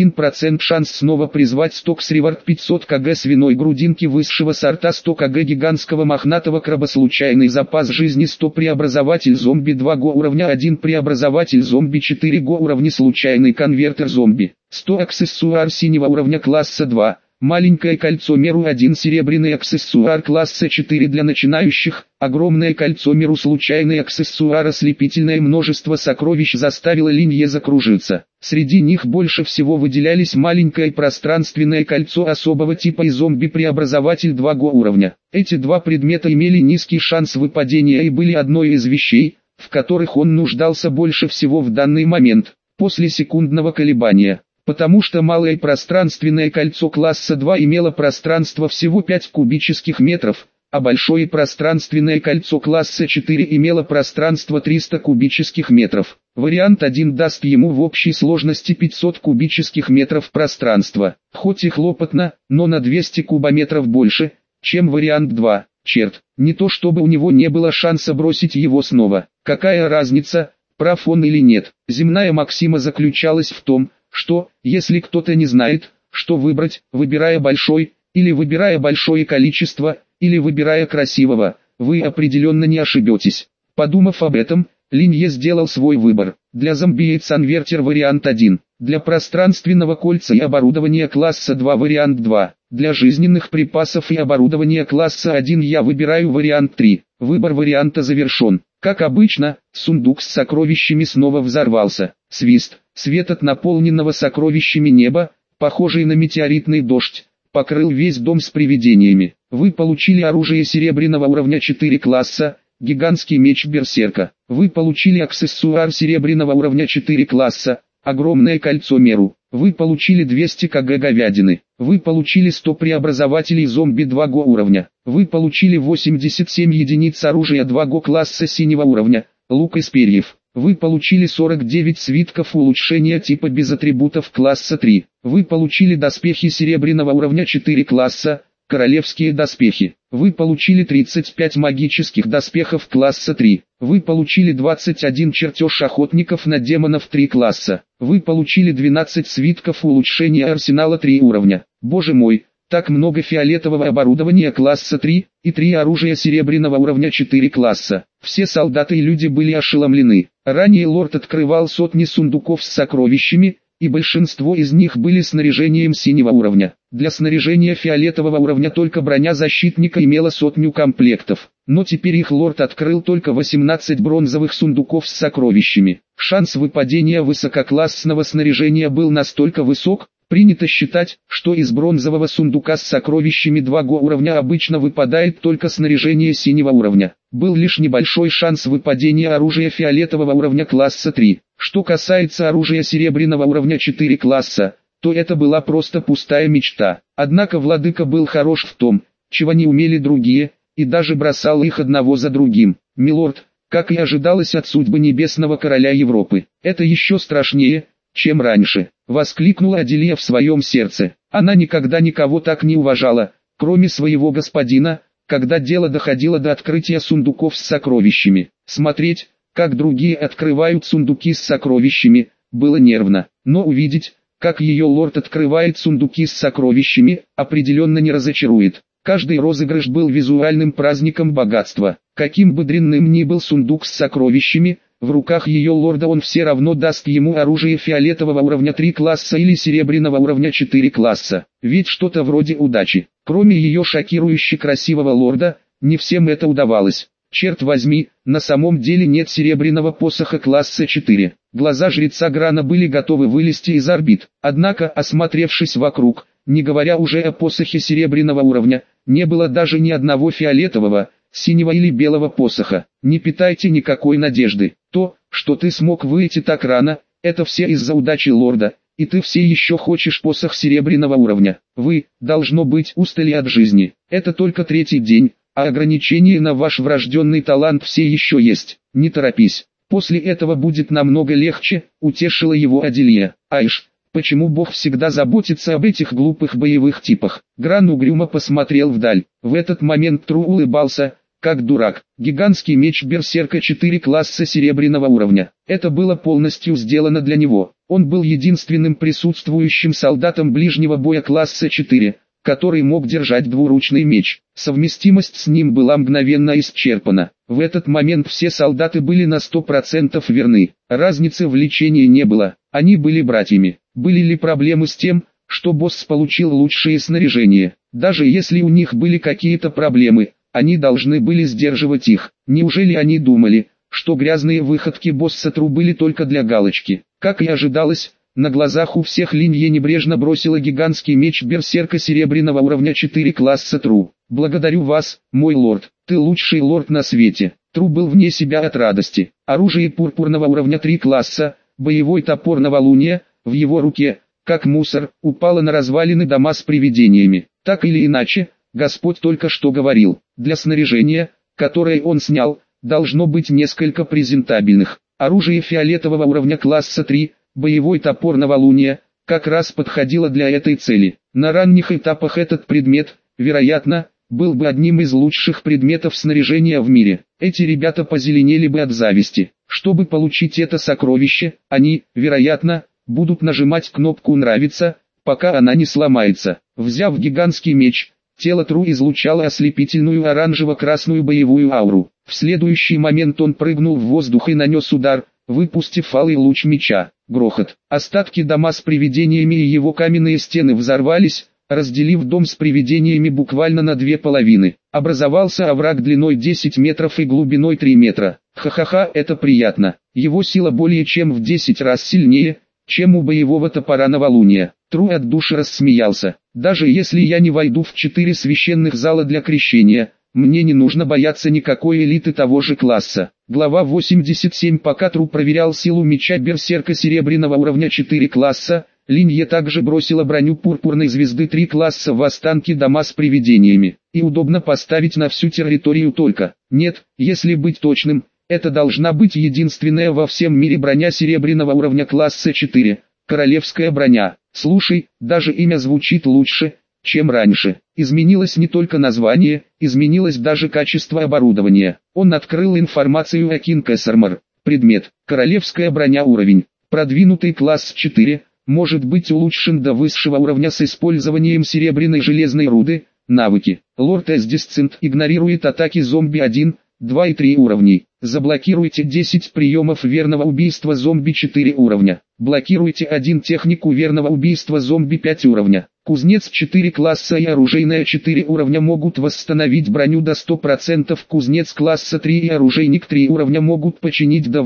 [SPEAKER 1] 1% шанс снова призвать Stocks Reward 500 кг свиной грудинки высшего сорта 100 кг гигантского мохнатого краба случайный запас жизни 100 преобразователь зомби 2 го уровня 1 преобразователь зомби 4 го уровня случайный конвертер зомби 100 аксессуар синего уровня класса 2. Маленькое кольцо меру 1 серебряный аксессуар класса 4 для начинающих, огромное кольцо меру случайный аксессуар ослепительное множество сокровищ заставило Линье закружиться. Среди них больше всего выделялись маленькое пространственное кольцо особого типа и зомби-преобразователь 2 го уровня. Эти два предмета имели низкий шанс выпадения и были одной из вещей, в которых он нуждался больше всего в данный момент, после секундного колебания. Потому что малое пространственное кольцо класса 2 имело пространство всего 5 кубических метров, а большое пространственное кольцо класса 4 имело пространство 300 кубических метров. Вариант 1 даст ему в общей сложности 500 кубических метров пространства, хоть и хлопотно, но на 200 кубометров больше, чем вариант 2. Черт, не то чтобы у него не было шанса бросить его снова. Какая разница, прав он или нет? Земная максима заключалась в том, что, если кто-то не знает, что выбрать, выбирая большой, или выбирая большое количество, или выбирая красивого, вы определенно не ошибетесь. Подумав об этом, Линье сделал свой выбор. Для зомби-конвертер вариант 1, для пространственного кольца и оборудования класса 2 вариант 2, для жизненных припасов и оборудования класса 1 я выбираю вариант 3. Выбор варианта завершен. Как обычно, сундук с сокровищами снова взорвался. Свист, свет от наполненного сокровищами неба, похожий на метеоритный дождь, покрыл весь дом с привидениями. Вы получили оружие серебряного уровня 4 класса, гигантский меч берсерка. Вы получили аксессуар серебряного уровня 4 класса, огромное кольцо меру. Вы получили 200 кг говядины. Вы получили 100 преобразователей зомби 2 го уровня. Вы получили 87 единиц оружия 2 го класса синего уровня, лук из перьев. Вы получили 49 свитков улучшения типа без атрибутов класса 3. Вы получили доспехи серебряного уровня 4 класса, королевские доспехи. Вы получили 35 магических доспехов класса 3. Вы получили 21 чертеж охотников на демонов 3 класса. Вы получили 12 свитков улучшения арсенала 3 уровня. Боже мой, Так много фиолетового оборудования класса 3 и 3 оружия серебряного уровня 4 класса. Все солдаты и люди были ошеломлены. Ранее лорд открывал сотни сундуков с сокровищами, и большинство из них были снаряжением синего уровня. Для снаряжения фиолетового уровня только броня защитника имела 100 комплектов. Но теперь их лорд открыл только 18 бронзовых сундуков с сокровищами. Шанс выпадения высококлассного снаряжения был настолько высок, принято считать, что из бронзового сундука с сокровищами 2 уровня обычно выпадает только снаряжение синего уровня. Был лишь небольшой шанс выпадения оружия фиолетового уровня класса 3. Что касается оружия серебряного уровня 4 класса, то это была просто пустая мечта. Однако владыка был хорош в том, чего не умели другие, и даже бросал их одного за другим. Милорд, как и ожидалось от судьбы Небесного Короля Европы, это еще страшнее, чем раньше, воскликнула Аделия в своем сердце. Она никогда никого так не уважала, кроме своего господина, когда дело доходило до открытия сундуков с сокровищами. Смотреть, как другие открывают сундуки с сокровищами, было нервно, но увидеть, как ее лорд открывает сундуки с сокровищами, определенно не разочарует. Каждый розыгрыш был визуальным праздником богатства. Каким бы дрянным ни был сундук с сокровищами, в руках ее лорда он все равно даст ему оружие фиолетового уровня 3 класса или серебряного уровня 4 класса. Ведь что-то вроде удачи. Кроме ее шокирующе красивого лорда, не всем это удавалось. Черт возьми, на самом деле нет серебряного посоха класса 4. Глаза жреца Грана были готовы вылезти из орбит. Однако, осмотревшись вокруг, не говоря уже о посохе серебряного уровня, не было даже ни одного фиолетового, синего или белого посоха. Не питайте никакой надежды. То, что ты смог выйти так рано, это все из-за удачи лорда, и ты все еще хочешь посох серебряного уровня. Вы, должно быть, устали от жизни. Это только 3-й день, а ограничения на ваш врожденный талант все еще есть. Не торопись. После этого будет намного легче, утешила его Аделия. Айш, почему Бог всегда заботится об этих глупых боевых типах? Гран угрюмо посмотрел вдаль. В этот момент Тру улыбался, как дурак. Гигантский меч Берсерка 4 класса серебряного уровня. Это было полностью сделано для него. Он был единственным присутствующим солдатом ближнего боя класса 4, который мог держать двуручный меч. Совместимость с ним была мгновенно исчерпана. В этот момент все солдаты были на 100% верны. Разницы в лечении не было. Они были братьями. Были ли проблемы с тем, что босс получил лучшее снаряжение? Даже если у них были какие-то проблемы, они должны были сдерживать их. Неужели они думали, что грязные выходки босса Тру были только для галочки? Как и ожидалось, на глазах у всех Линье небрежно бросила гигантский меч Берсерка серебряного уровня 4 класса Тру. «Благодарю вас, мой лорд, ты лучший лорд на свете». Тру был вне себя от радости. Оружие пурпурного уровня 3 класса, боевой топор новолуния, в его руке, как мусор, упало на развалины дома с привидениями. Так или иначе, Господь только что говорил, для снаряжения, которое он снял, должно быть несколько презентабельных. Оружие фиолетового уровня класса 3, боевой топор новолуния, как раз подходило для этой цели. На ранних этапах этот предмет, вероятно, был бы одним из лучших предметов снаряжения в мире. Эти ребята позеленели бы от зависти. Чтобы получить это сокровище, они, вероятно, будут нажимать кнопку «Нравится», пока она не сломается. Взяв гигантский меч, тело Тру излучало ослепительную оранжево-красную боевую ауру. В следующий момент он прыгнул в воздух и нанес удар, выпустив алый луч меча. Грохот. Остатки дома с привидениями и его каменные стены взорвались, разделив дом с привидениями буквально на 2 половины. Образовался овраг длиной 10 метров и глубиной 3 метра. Ха-ха-ха, это приятно. Его сила более чем в 10 раз сильнее, чем у боевого топора новолуния. Тру от души рассмеялся. Даже если я не войду в 4 священных зала для крещения, мне не нужно бояться никакой элиты того же класса. Глава 87. Пока Тру проверял силу меча Берсерка серебряного уровня 4 класса, Линье также бросила броню пурпурной звезды 3 класса в останки дома с привидениями. И удобно поставить на всю территорию только. Нет, если быть точным, это должна быть единственная во всем мире броня серебряного уровня класса 4, королевская броня. Слушай, даже имя звучит лучше, чем раньше. Изменилось не только название, изменилось даже качество оборудования. Он открыл информацию о Кинг Эссермор. Предмет: королевская броня, уровень продвинутый класс 4, может быть улучшен до высшего уровня с использованием серебряной железной руды. Навыки. Лорд Эсдисцент игнорирует атаки зомби 1, 2 и 3 уровней. Заблокируйте 10 приемов верного убийства зомби 4 уровня. Блокируйте 1 технику верного убийства зомби 5 уровня. Кузнец 4 класса и оружейная 4 уровня могут восстановить броню до 100%. Кузнец класса 3 и оружейник 3 уровня могут починить до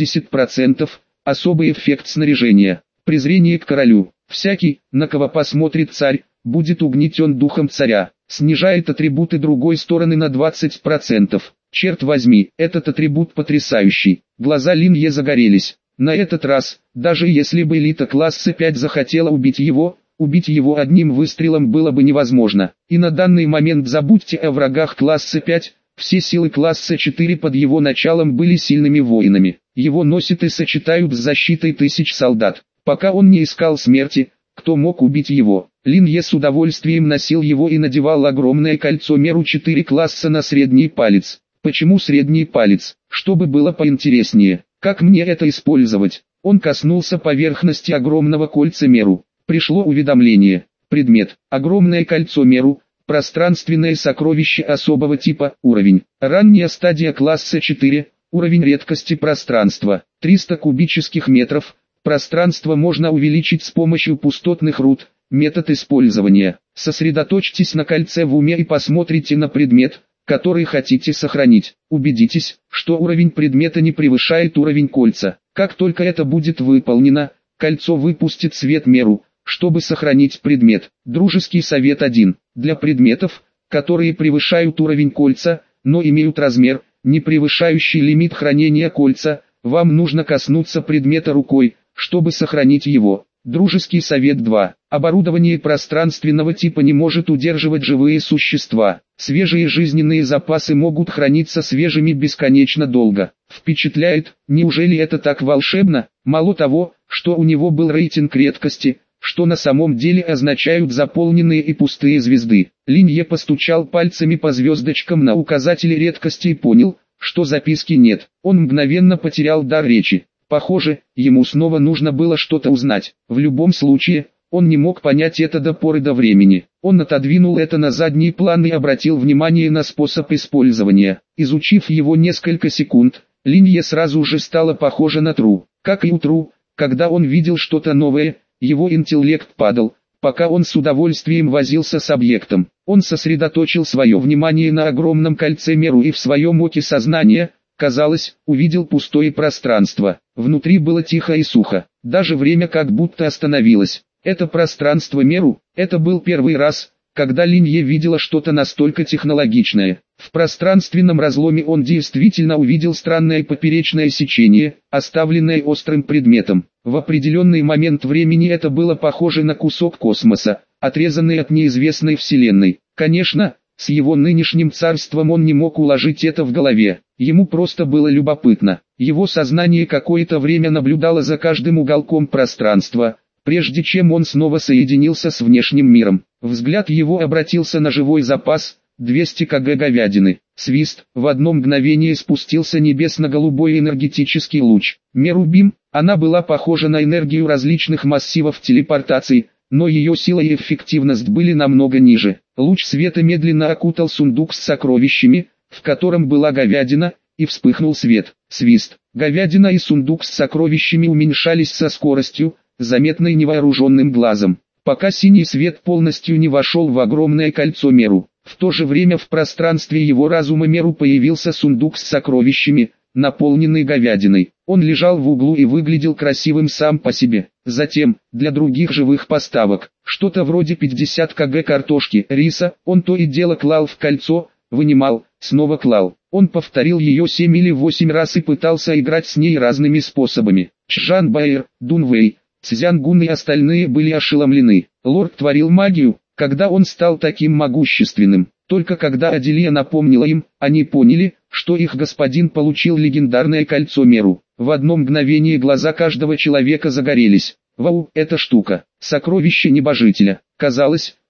[SPEAKER 1] 80%. Особый эффект снаряжения. Презрение к королю. Всякий, на кого посмотрит царь, будет угнетен духом царя. Снижает атрибуты другой стороны на 20%. Черт возьми, этот атрибут потрясающий. Глаза Линье загорелись. На этот раз, даже если бы элита класса 5 захотела убить его одним выстрелом было бы невозможно. И на данный момент забудьте о врагах класса 5, все силы класса 4 под его началом были сильными воинами. Его носят и сочетают с защитой тысяч солдат. Пока он не искал смерти, кто мог убить его? Линье с удовольствием носил его и надевал огромное кольцо меру 4 класса на средний палец. Почему средний палец? Чтобы было поинтереснее. Как мне это использовать? Он коснулся поверхности огромного кольца меру. Пришло уведомление. Предмет. Огромное кольцо меру. Пространственное сокровище особого типа. Уровень. Ранняя стадия класса 4. Уровень редкости пространства. 300 кубических метров. Пространство можно увеличить с помощью пустотных руд. Метод использования. Сосредоточьтесь на кольце в уме и посмотрите на предмет, который хотите сохранить. Убедитесь, что уровень предмета не превышает уровень кольца. Как только это будет выполнено, кольцо выпустит свет меру, чтобы сохранить предмет. Дружеский совет 1. Для предметов, которые превышают уровень кольца, но имеют размер, не превышающий лимит хранения кольца, вам нужно коснуться предмета рукой, чтобы сохранить его. Дружеский совет 2. Оборудование пространственного типа не может удерживать живые существа. Свежие жизненные запасы могут храниться свежими бесконечно долго. Впечатляет, неужели это так волшебно? Мало того, что у него был рейтинг редкости, что на самом деле означают заполненные и пустые звезды. Линье постучал пальцами по звездочкам на указателе редкости и понял, что записки нет. Он мгновенно потерял дар речи. Похоже, ему снова нужно было что-то узнать. В любом случае, он не мог понять это до поры до времени. Он отодвинул это на задний план и обратил внимание на способ использования. Изучив его несколько секунд, Линье сразу же стало похоже на Тру. Как и у Тру, когда он видел что-то новое, его интеллект падал, пока он с удовольствием возился с объектом. Он сосредоточил свое внимание на огромном кольце меру и в своем оке сознания, казалось, увидел пустое пространство. Внутри было тихо и сухо, даже время как будто остановилось. Это пространство меру, это был первый раз, когда Линье видела что-то настолько технологичное. В пространственном разломе он действительно увидел странное поперечное сечение, оставленное острым предметом. В определенный момент времени это было похоже на кусок космоса, отрезанный от неизвестной вселенной. Конечно, с его нынешним царством он не мог уложить это в голове. Ему просто было любопытно. Его сознание какое-то время наблюдало за каждым уголком пространства, прежде чем он снова соединился с внешним миром. Взгляд его обратился на живой запас, 200 кг говядины. Свист, в одно мгновение спустился небесно-голубой энергетический луч. Мерубим, она была похожа на энергию различных массивов телепортации, но ее сила и эффективность были намного ниже. Луч света медленно окутал сундук с сокровищами, в котором была говядина, и вспыхнул свет. Свист. Говядина и сундук с сокровищами уменьшались со скоростью, заметной невооруженным глазом, пока синий свет полностью не вошел в огромное кольцо меру. В то же время в пространстве его разума меру появился сундук с сокровищами, наполненный говядиной. Он лежал в углу и выглядел красивым сам по себе. Затем, для других живых поставок, что-то вроде 50 кг картошки, риса, он то и дело клал в кольцо, вынимал, снова клал. Он повторил ее 7 или 8 раз и пытался играть с ней разными способами. Чжан Байер, Дун Вэй, Цзянгун и остальные были ошеломлены. Лорд творил магию, когда он стал таким могущественным. Только когда Аделия напомнила им, они поняли, что их господин получил легендарное кольцо меру. В одно мгновение глаза каждого человека загорелись. Вау, эта штука, сокровище небожителя. Казалось,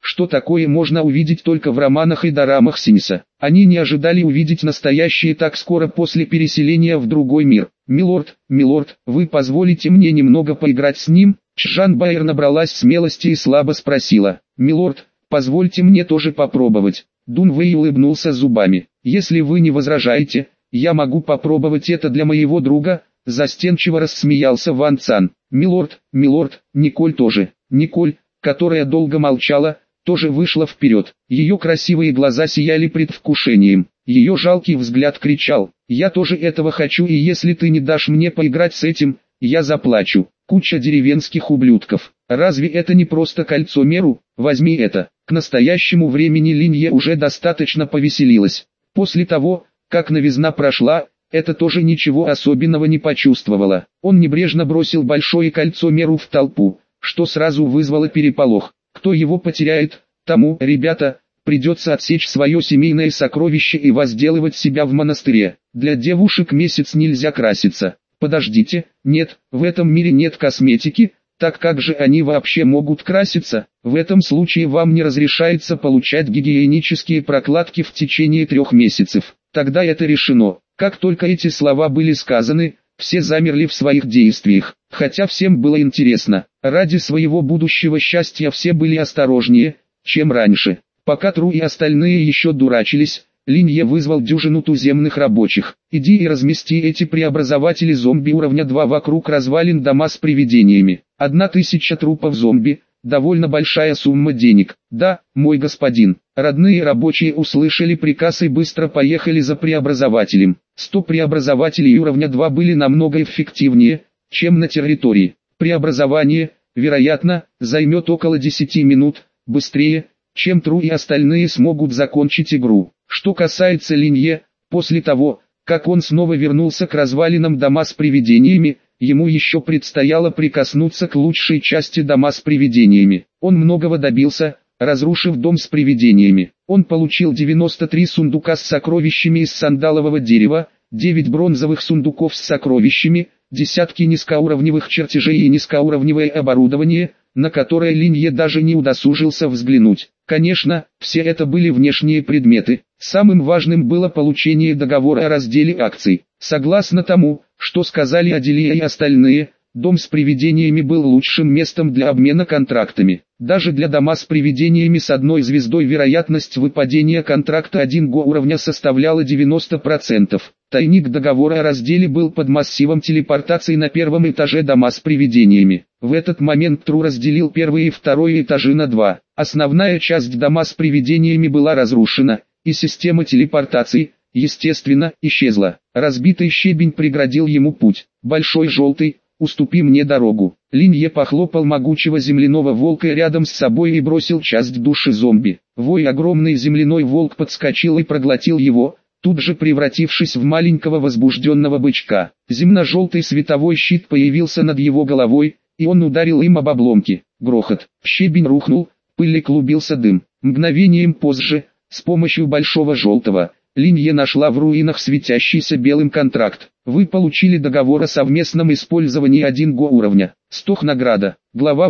[SPEAKER 1] что такое можно увидеть только в романах и дорамах Синьса. Они не ожидали увидеть настоящее так скоро после переселения в другой мир. «Милорд, милорд, вы позволите мне немного поиграть с ним?» Чжан Байер набралась смелости и слабо спросила. «Милорд, позвольте мне тоже попробовать». Дун Вэй улыбнулся зубами. «Если вы не возражаете, я могу попробовать это для моего друга», застенчиво рассмеялся Ван Цан. «Милорд, милорд», Николь тоже. Николь, которая долго молчала, тоже вышла вперед. Ее красивые глаза сияли предвкушением. Ее жалкий взгляд кричал: «Я тоже этого хочу, и если ты не дашь мне поиграть с этим, я заплачу». Куча деревенских ублюдков. Разве это не просто кольцо Меру? Возьми это. К настоящему времени Линье уже достаточно повеселилась. После того, как новизна прошла, это тоже ничего особенного не почувствовала. Он небрежно бросил большое кольцо Меру в толпу, что сразу вызвало переполох. Кто его потеряет, тому, ребята, придется отсечь свое семейное сокровище и возделывать себя в монастыре. Для девушек месяц нельзя краситься. Подождите, нет, в этом мире нет косметики, так как же они вообще могут краситься? В этом случае вам не разрешается получать гигиенические прокладки в течение 3 месяцев. Тогда это решено. Как только эти слова были сказаны, все замерли в своих действиях. Хотя всем было интересно, ради своего будущего счастья все были осторожнее, чем раньше. Пока Тру и остальные еще дурачились, Линье вызвал дюжину туземных рабочих. «Иди и размести эти преобразователи зомби уровня 2 вокруг развалин дома с привидениями. 1000 трупов зомби, довольно большая сумма денег». «Да, мой господин». Родные рабочие услышали приказ и быстро поехали за преобразователем. 100 преобразователей уровня 2 были намного эффективнее, чем на территории. Преобразование, вероятно, займет около 10 минут, быстрее, чем Тру и остальные смогут закончить игру. Что касается Линье, после того, как он снова вернулся к развалинам дома с привидениями, ему еще предстояло прикоснуться к лучшей части дома с привидениями. Он многого добился, разрушив дом с привидениями. Он получил 93 сундука с сокровищами из сандалового дерева, 9 бронзовых сундуков с сокровищами, десятки низкоуровневых чертежей и низкоуровневое оборудование, на которое Линье даже не удосужился взглянуть. Конечно, все это были внешние предметы. Самым важным было получение договора о разделе акций. Согласно тому, что сказали Аделия и остальные, дом с привидениями был лучшим местом для обмена контрактами. Даже для дома с привидениями с 1 звездой вероятность выпадения контракта 1 го уровня составляла 90%. Тайник договора о разделе был под массивом телепортации на 1-м этаже дома с привидениями. В этот момент Тру разделил 1-й и 2-й этажи на 2. Основная часть дома с привидениями была разрушена, и система телепортации, естественно, исчезла. Разбитый щебень преградил ему путь. «Большой желтый, уступи мне дорогу». Линье похлопал могучего земляного волка рядом с собой и бросил часть души зомби. Вой огромный земляной волк подскочил и проглотил его, тут же превратившись в маленького возбужденного бычка. Земно-желтый световой щит появился над его головой, и он ударил им об обломки. Грохот. Щебень рухнул, пыли клубился дым. Мгновением позже, с помощью большого желтого, Линье нашла в руинах светящийся белым контракт. Вы получили договор о совместном использовании 1 го уровня. 100 награда. Глава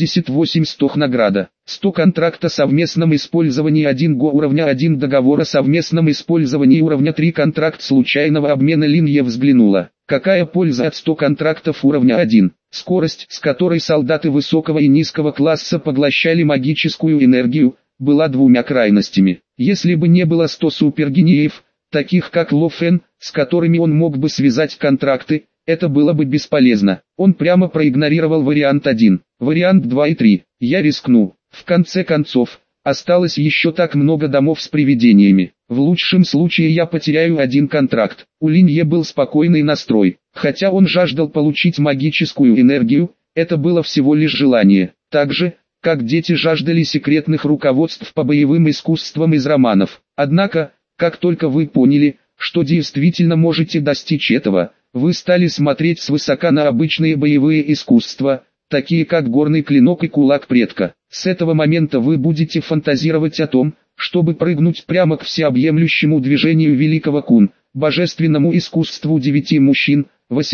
[SPEAKER 1] 88. 100 награда. 100 контракта о совместном использовании 1 го уровня. 1 договор о совместном использовании уровня 3. Контракт случайного обмена. Линье взглянула. Какая польза от 100 контрактов уровня 1? Скорость, с которой солдаты высокого и низкого класса поглощали магическую энергию, была 2 крайностями. Если бы не было 100 супергениев, таких как Ло Фэн, с которыми он мог бы связать контракты, это было бы бесполезно. Он прямо проигнорировал вариант 1. Вариант 2 и 3. Я рискну. В конце концов, осталось еще так много домов с привидениями. В лучшем случае я потеряю 1 контракт. У Линье был спокойный настрой. Хотя он жаждал получить магическую энергию, это было всего лишь желание. Так же, как дети жаждали секретных руководств по боевым искусствам из романов. Однако, как только вы поняли, что действительно можете достичь этого, вы стали смотреть свысока на обычные боевые искусства, такие как горный клинок и кулак предка. С этого момента вы будете фантазировать о том, чтобы прыгнуть прямо к всеобъемлющему движению великого Кун, божественному искусству 9 мужчин,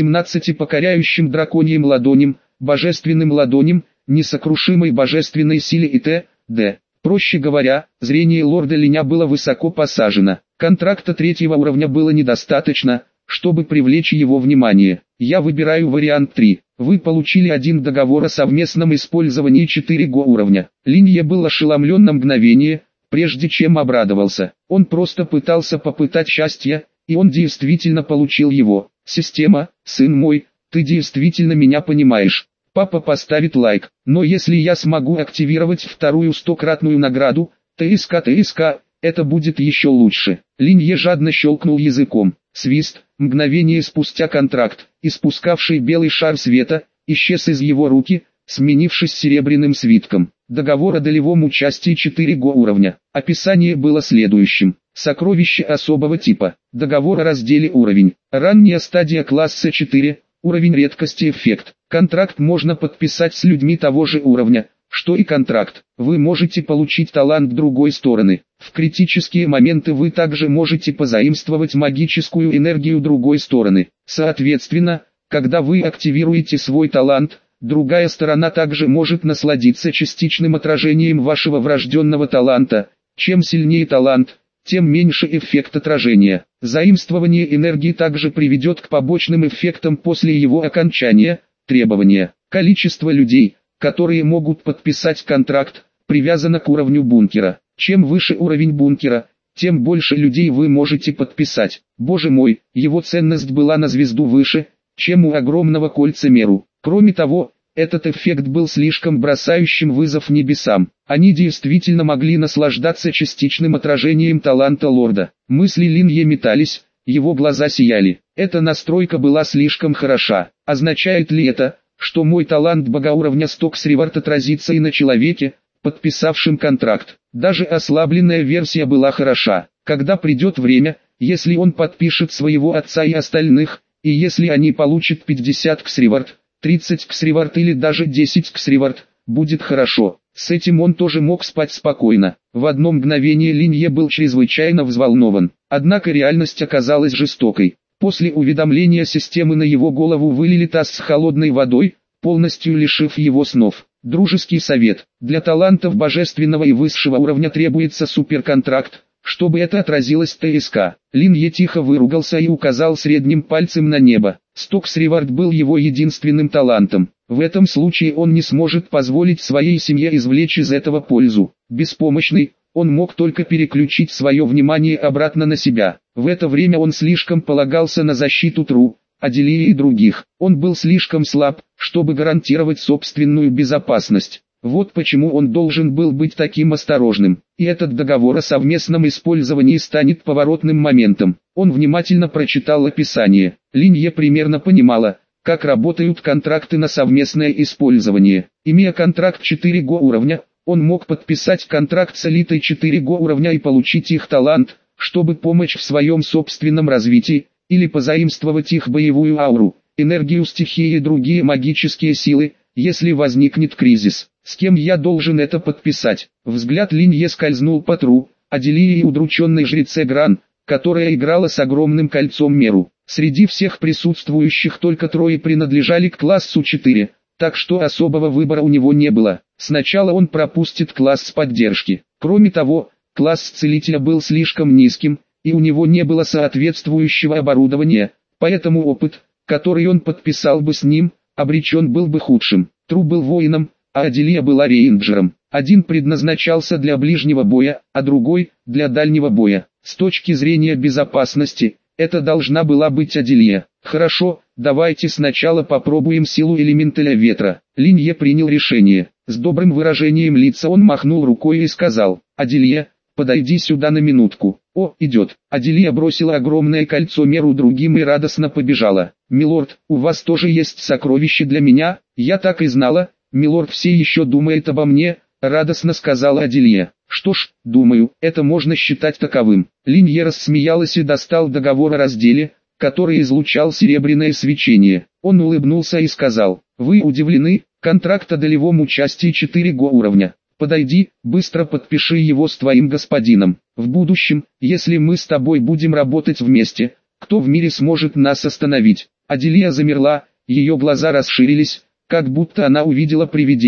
[SPEAKER 1] 18 покоряющим драконьим ладоням, божественным ладоням, несокрушимой божественной силе и т.д. Проще говоря, зрение лорда Линя было высоко посажено. Контракта 3-го уровня было недостаточно, чтобы привлечь его внимание. Я выбираю вариант 3. Вы получили один договор о совместном использовании 4-го уровня. Линье был ошеломлен на мгновение, прежде чем обрадовался. Он просто пытался попытать счастья, и он действительно получил его. Система, сын мой, ты действительно меня понимаешь. Папа поставит лайк, но если я смогу активировать вторую 100-кратную награду, ТСК, это будет еще лучше. Линье жадно щелкнул языком. Свист, мгновение спустя контракт, испускавший белый шар света, исчез из его руки, сменившись серебряным свитком. Договор о долевом участии 4-го уровня. Описание было следующим. Сокровище особого типа. Договор о разделе уровень. Ранняя стадия класса 4. Уровень редкости эффект. Контракт можно подписать с людьми того же уровня, что и контракт. Вы можете получить талант другой стороны. В критические моменты вы также можете позаимствовать магическую энергию другой стороны. Соответственно, когда вы активируете свой талант, другая сторона также может насладиться частичным отражением вашего врожденного таланта. Чем сильнее талант, тем меньше эффект отражения. Заимствование энергии также приведет к побочным эффектам после его окончания. Требования. Количество людей, которые могут подписать контракт, привязано к уровню бункера. Чем выше уровень бункера, тем больше людей вы можете подписать. Боже мой, его ценность была на звезду выше, чем у огромного кольцемеру. Кроме того, этот эффект был слишком бросающим вызов небесам. Они действительно могли наслаждаться частичным отражением таланта лорда. Мысли Линье метались, его глаза сияли. Эта настройка была слишком хороша. Означает ли это, что мой талант богоуровня Стоксривард отразится и на человеке, подписавшем контракт? Даже ослабленная версия была хороша. Когда придет время, если он подпишет своего отца и остальных, и если они получат 50 ксривард, 30 ксривард или даже 10 ксривард, будет хорошо. С этим он тоже мог спать спокойно. В одно мгновение Линье был чрезвычайно взволнован. Однако реальность оказалась жестокой. После уведомления системы на его голову вылили таз с холодной водой, полностью лишив его снов. Дружеский совет. Для талантов божественного и высшего уровня требуется суперконтракт, чтобы это отразилось в ТСК. Линье тихо выругался и указал средним пальцем на небо. Стоксривард был его единственным талантом. В этом случае он не сможет позволить своей семье извлечь из этого пользу. Беспомощный, он мог только переключить свое внимание обратно на себя. В это время он слишком полагался на защиту Тру, Аделии и других. Он был слишком слаб, чтобы гарантировать собственную безопасность. Вот почему он должен был быть таким осторожным. И этот договор о совместном использовании станет поворотным моментом. Он внимательно прочитал описание. Линье примерно понимала, как работают контракты на совместное использование. Имея контракт 4-го уровня, он мог подписать контракт с элитой 4-го уровня и получить их талант, чтобы помочь в своем собственном развитии, или позаимствовать их боевую ауру, энергию стихии и другие магические силы, если возникнет кризис. С кем я должен это подписать? Взгляд Линье скользнул по Тру, Аделии и удрученной жреце Гран, которая играла с огромным кольцом Меру. Среди всех присутствующих только трое принадлежали к классу 4, так что особого выбора у него не было. Сначала он пропустит класс поддержки. Кроме того, класс целителя был слишком низким, и у него не было соответствующего оборудования, поэтому опыт, который он подписал бы с ним, обречен был бы худшим. Тру был воином, а Аделия была рейнджером. Один предназначался для ближнего боя, а другой – для дальнего боя. С точки зрения безопасности, это должна была быть Аделия. Хорошо, давайте сначала попробуем силу элементаля ветра. Линье принял решение. С добрым выражением лица он махнул рукой и сказал: «Аделия, подойди сюда на минутку». «О, идет». Аделия бросила огромное кольцо Меру другим и радостно побежала. «Милорд, у вас тоже есть сокровище для меня?» «Я так и знала, милорд все еще думает обо мне», — радостно сказала Аделия. «Что ж, думаю, это можно считать таковым». Линье рассмеялась и достал договор о разделе, который излучал серебряное свечение. Он улыбнулся и сказал: «Вы удивлены? Контракт о долевом участии 4-го уровня. Подойди, быстро подпиши его с твоим господином. В будущем, если мы с тобой будем работать вместе, кто в мире сможет нас остановить?» Аделия замерла, ее глаза расширились, как будто она увидела привидение.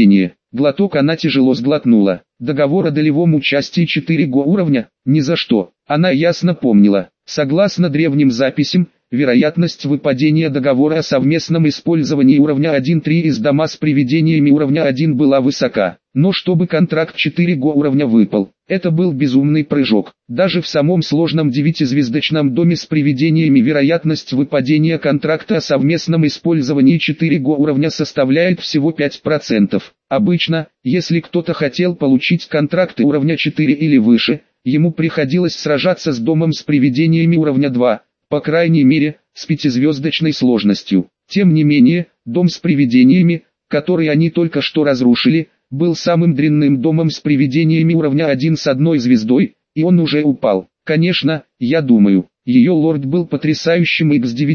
[SPEAKER 1] Глоток она тяжело сглотнула. Договор о долевом участии 4 го уровня? Ни за что. Она ясно помнила. Согласно древним записям, вероятность выпадения договора о совместном использовании уровня 1.3 из дома с привидениями уровня 1 была высока. Но чтобы контракт 4 го уровня выпал, это был безумный прыжок. Даже в самом сложном 9-звездочном доме с привидениями вероятность выпадения контракта о совместном использовании 4 го уровня составляет всего 5%. Обычно, если кто-то хотел получить контракты уровня 4 или выше, ему приходилось сражаться с домом с привидениями уровня 2, по крайней мере, с 5-звездочной сложностью. Тем не менее, дом с привидениями, который они только что разрушили, был самым дрянным домом с привидениями уровня 1 с 1 звездой, и он уже упал. Конечно, я думаю, ее лорд был потрясающим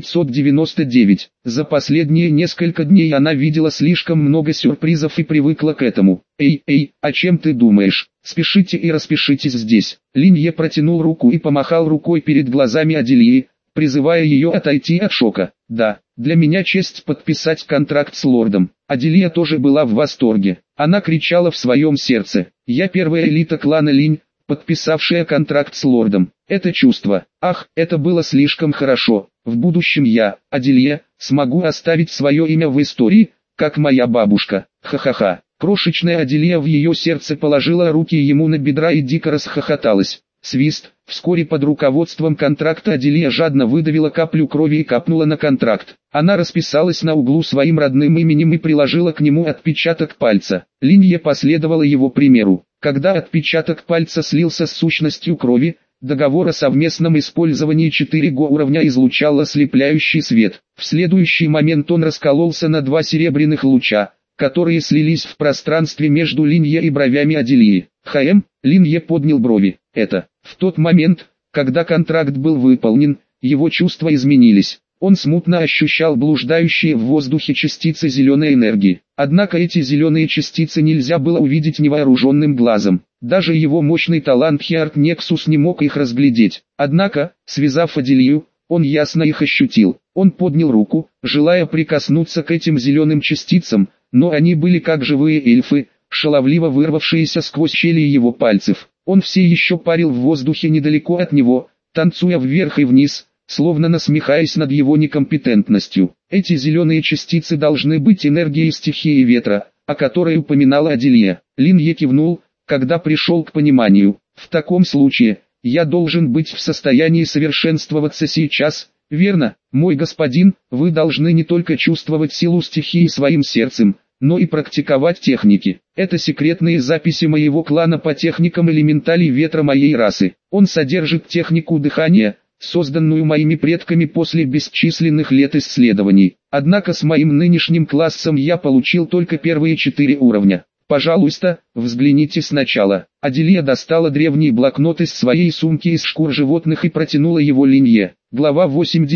[SPEAKER 1] X999. За последние несколько дней она видела слишком много сюрпризов и привыкла к этому. Эй, о чем ты думаешь? Спешите и распишитесь здесь. Линье протянул руку и помахал рукой перед глазами Аделии, призывая ее отойти от шока. Да, для меня честь подписать контракт с лордом. Аделия тоже была в восторге. Она кричала в своем сердце: «Я первая элита клана Линь, подписавшая контракт с лордом. Это чувство. Ах, это было слишком хорошо. В будущем я, Аделия, смогу оставить свое имя в истории, как моя бабушка. Ха-ха-ха». Крошечная Аделия в ее сердце положила руки ему на бедра и дико расхохоталась. Свист. Вскоре под руководством контракта Аделия жадно выдавила каплю крови и капнула на контракт. Она расписалась на углу своим родным именем и приложила к нему отпечаток пальца. Линье последовала его примеру. Когда отпечаток пальца слился с сущностью крови, договор о совместном использовании 4 го уровня излучал ослепляющий свет. В следующий момент он раскололся на 2 серебряных луча, которые слились в пространстве между Линье и бровями Аделии. Линье поднял брови. Это, в тот момент, когда контракт был выполнен, его чувства изменились. Он смутно ощущал блуждающие в воздухе частицы зеленой энергии. Однако эти зеленые частицы нельзя было увидеть невооруженным глазом. Даже его мощный талант Хиарт Нексус не мог их разглядеть. Однако, связав Аделию, он ясно их ощутил. Он поднял руку, желая прикоснуться к этим зеленым частицам, но они были как живые эльфы, шаловливо вырвавшиеся сквозь щели его пальцев. Он все еще парил в воздухе недалеко от него, танцуя вверх и вниз, словно насмехаясь над его некомпетентностью. Эти зеленые частицы должны быть энергией стихии ветра, о которой упоминала Аделия. Линье кивнул, когда пришел к пониманию. В таком случае, я должен быть в состоянии совершенствоваться сейчас, верно? Мой господин, вы должны не только чувствовать силу стихии своим сердцем, но и практиковать техники. Это секретные записи моего клана по техникам элементалей ветра моей расы. Он содержит технику дыхания, созданную моими предками после бесчисленных лет исследований. Однако с моим нынешним классом я получил только первые 4 уровня. Пожалуйста, взгляните сначала. Аделия достала древний блокнот из своей сумки из шкур животных и протянула его Линье. Глава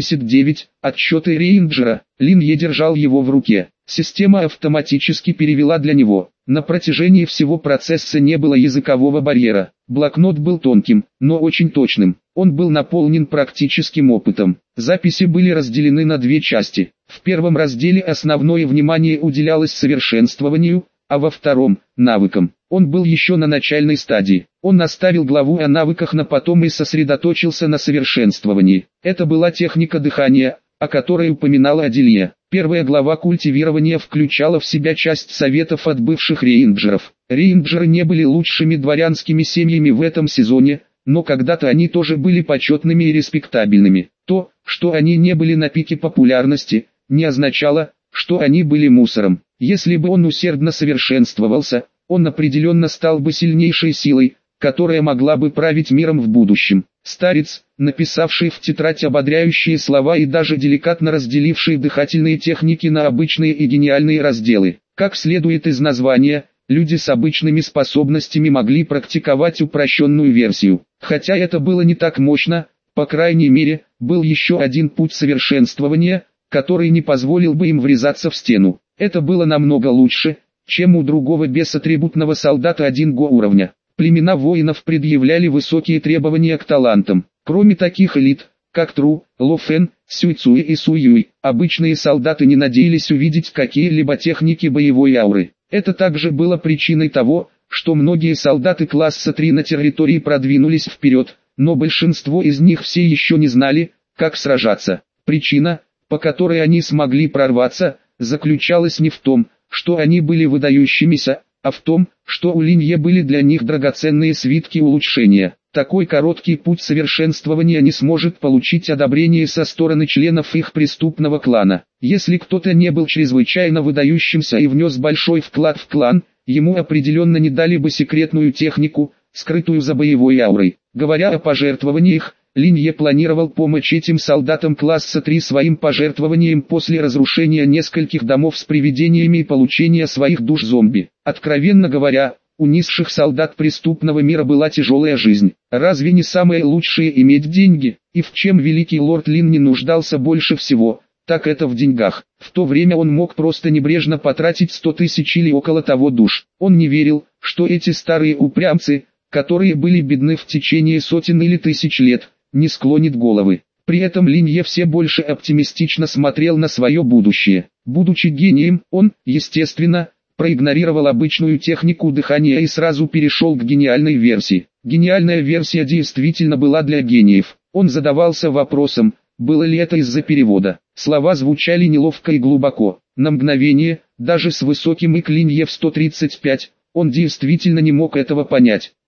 [SPEAKER 1] 89. Отчеты рейнджера. Линье держал его в руке. Система автоматически перевела для него. На протяжении всего процесса не было языкового барьера. Блокнот был тонким, но очень точным. Он был наполнен практическим опытом. Записи были разделены на 2 части. В первом разделе основное внимание уделялось совершенствованию, а во втором – навыкам. Он был еще на начальной стадии. Он оставил главу о навыках на потом и сосредоточился на совершенствовании. Это была техника дыхания, о которой упоминала Аделия. Первая глава культивирования включала в себя часть советов от бывших рейнджеров. Рейнджеры не были лучшими дворянскими семьями в этом сезоне, но когда-то они тоже были почетными и респектабельными. То, что они не были на пике популярности, не означало, что они были мусором. Если бы он усердно совершенствовался, он определенно стал бы сильнейшей силой, которая могла бы править миром в будущем. Старец, написавший в тетрадь ободряющие слова и даже деликатно разделивший дыхательные техники на обычные и гениальные разделы. Как следует из названия, люди с обычными способностями могли практиковать упрощенную версию. Хотя это было не так мощно, по крайней мере, был еще один путь совершенствования, который не позволил бы им врезаться в стену. Это было намного лучше, чем у другого бесатрибутного солдата 1 го уровня. Племена воинов предъявляли высокие требования к талантам. Кроме таких элит, как Тру, Лофен, Сюйцуи и Суюй, обычные солдаты не надеялись увидеть какие-либо техники боевой ауры. Это также было причиной того, что многие солдаты класса 3 на территории продвинулись вперед, но большинство из них все еще не знали, как сражаться. Причина, по которой они смогли прорваться, заключалась не в том, что они были выдающимися, а в том, что у Линье были для них драгоценные свитки улучшения. Такой короткий путь совершенствования не сможет получить одобрение со стороны членов их преступного клана. Если кто-то не был чрезвычайно выдающимся и внес большой вклад в клан, ему определенно не дали бы секретную технику, скрытую за боевой аурой. Говоря о пожертвованиях, Линье планировал помочь этим солдатам класса 3 своим пожертвованием после разрушения нескольких домов с привидениями и получения своих душ зомби. Откровенно говоря, у низших солдат преступного мира была тяжелая жизнь. Разве не самое лучшее иметь деньги? И в чем великий лорд Лин не нуждался больше всего, так это в деньгах. В то время он мог просто небрежно потратить 100 тысяч или около того душ. Он не верил, что эти старые упрямцы, которые были бедны в течение сотен или тысяч лет, не склонит головы. При этом Линье все больше оптимистично смотрел на свое будущее. Будучи гением, он, естественно, проигнорировал обычную технику дыхания и сразу перешел к гениальной версии. Гениальная версия действительно была для гениев. Он задавался вопросом, было ли это из-за перевода. Слова звучали неловко и глубоко. На мгновение, даже с высоким ИК Линье в 135, он действительно не мог этого понять.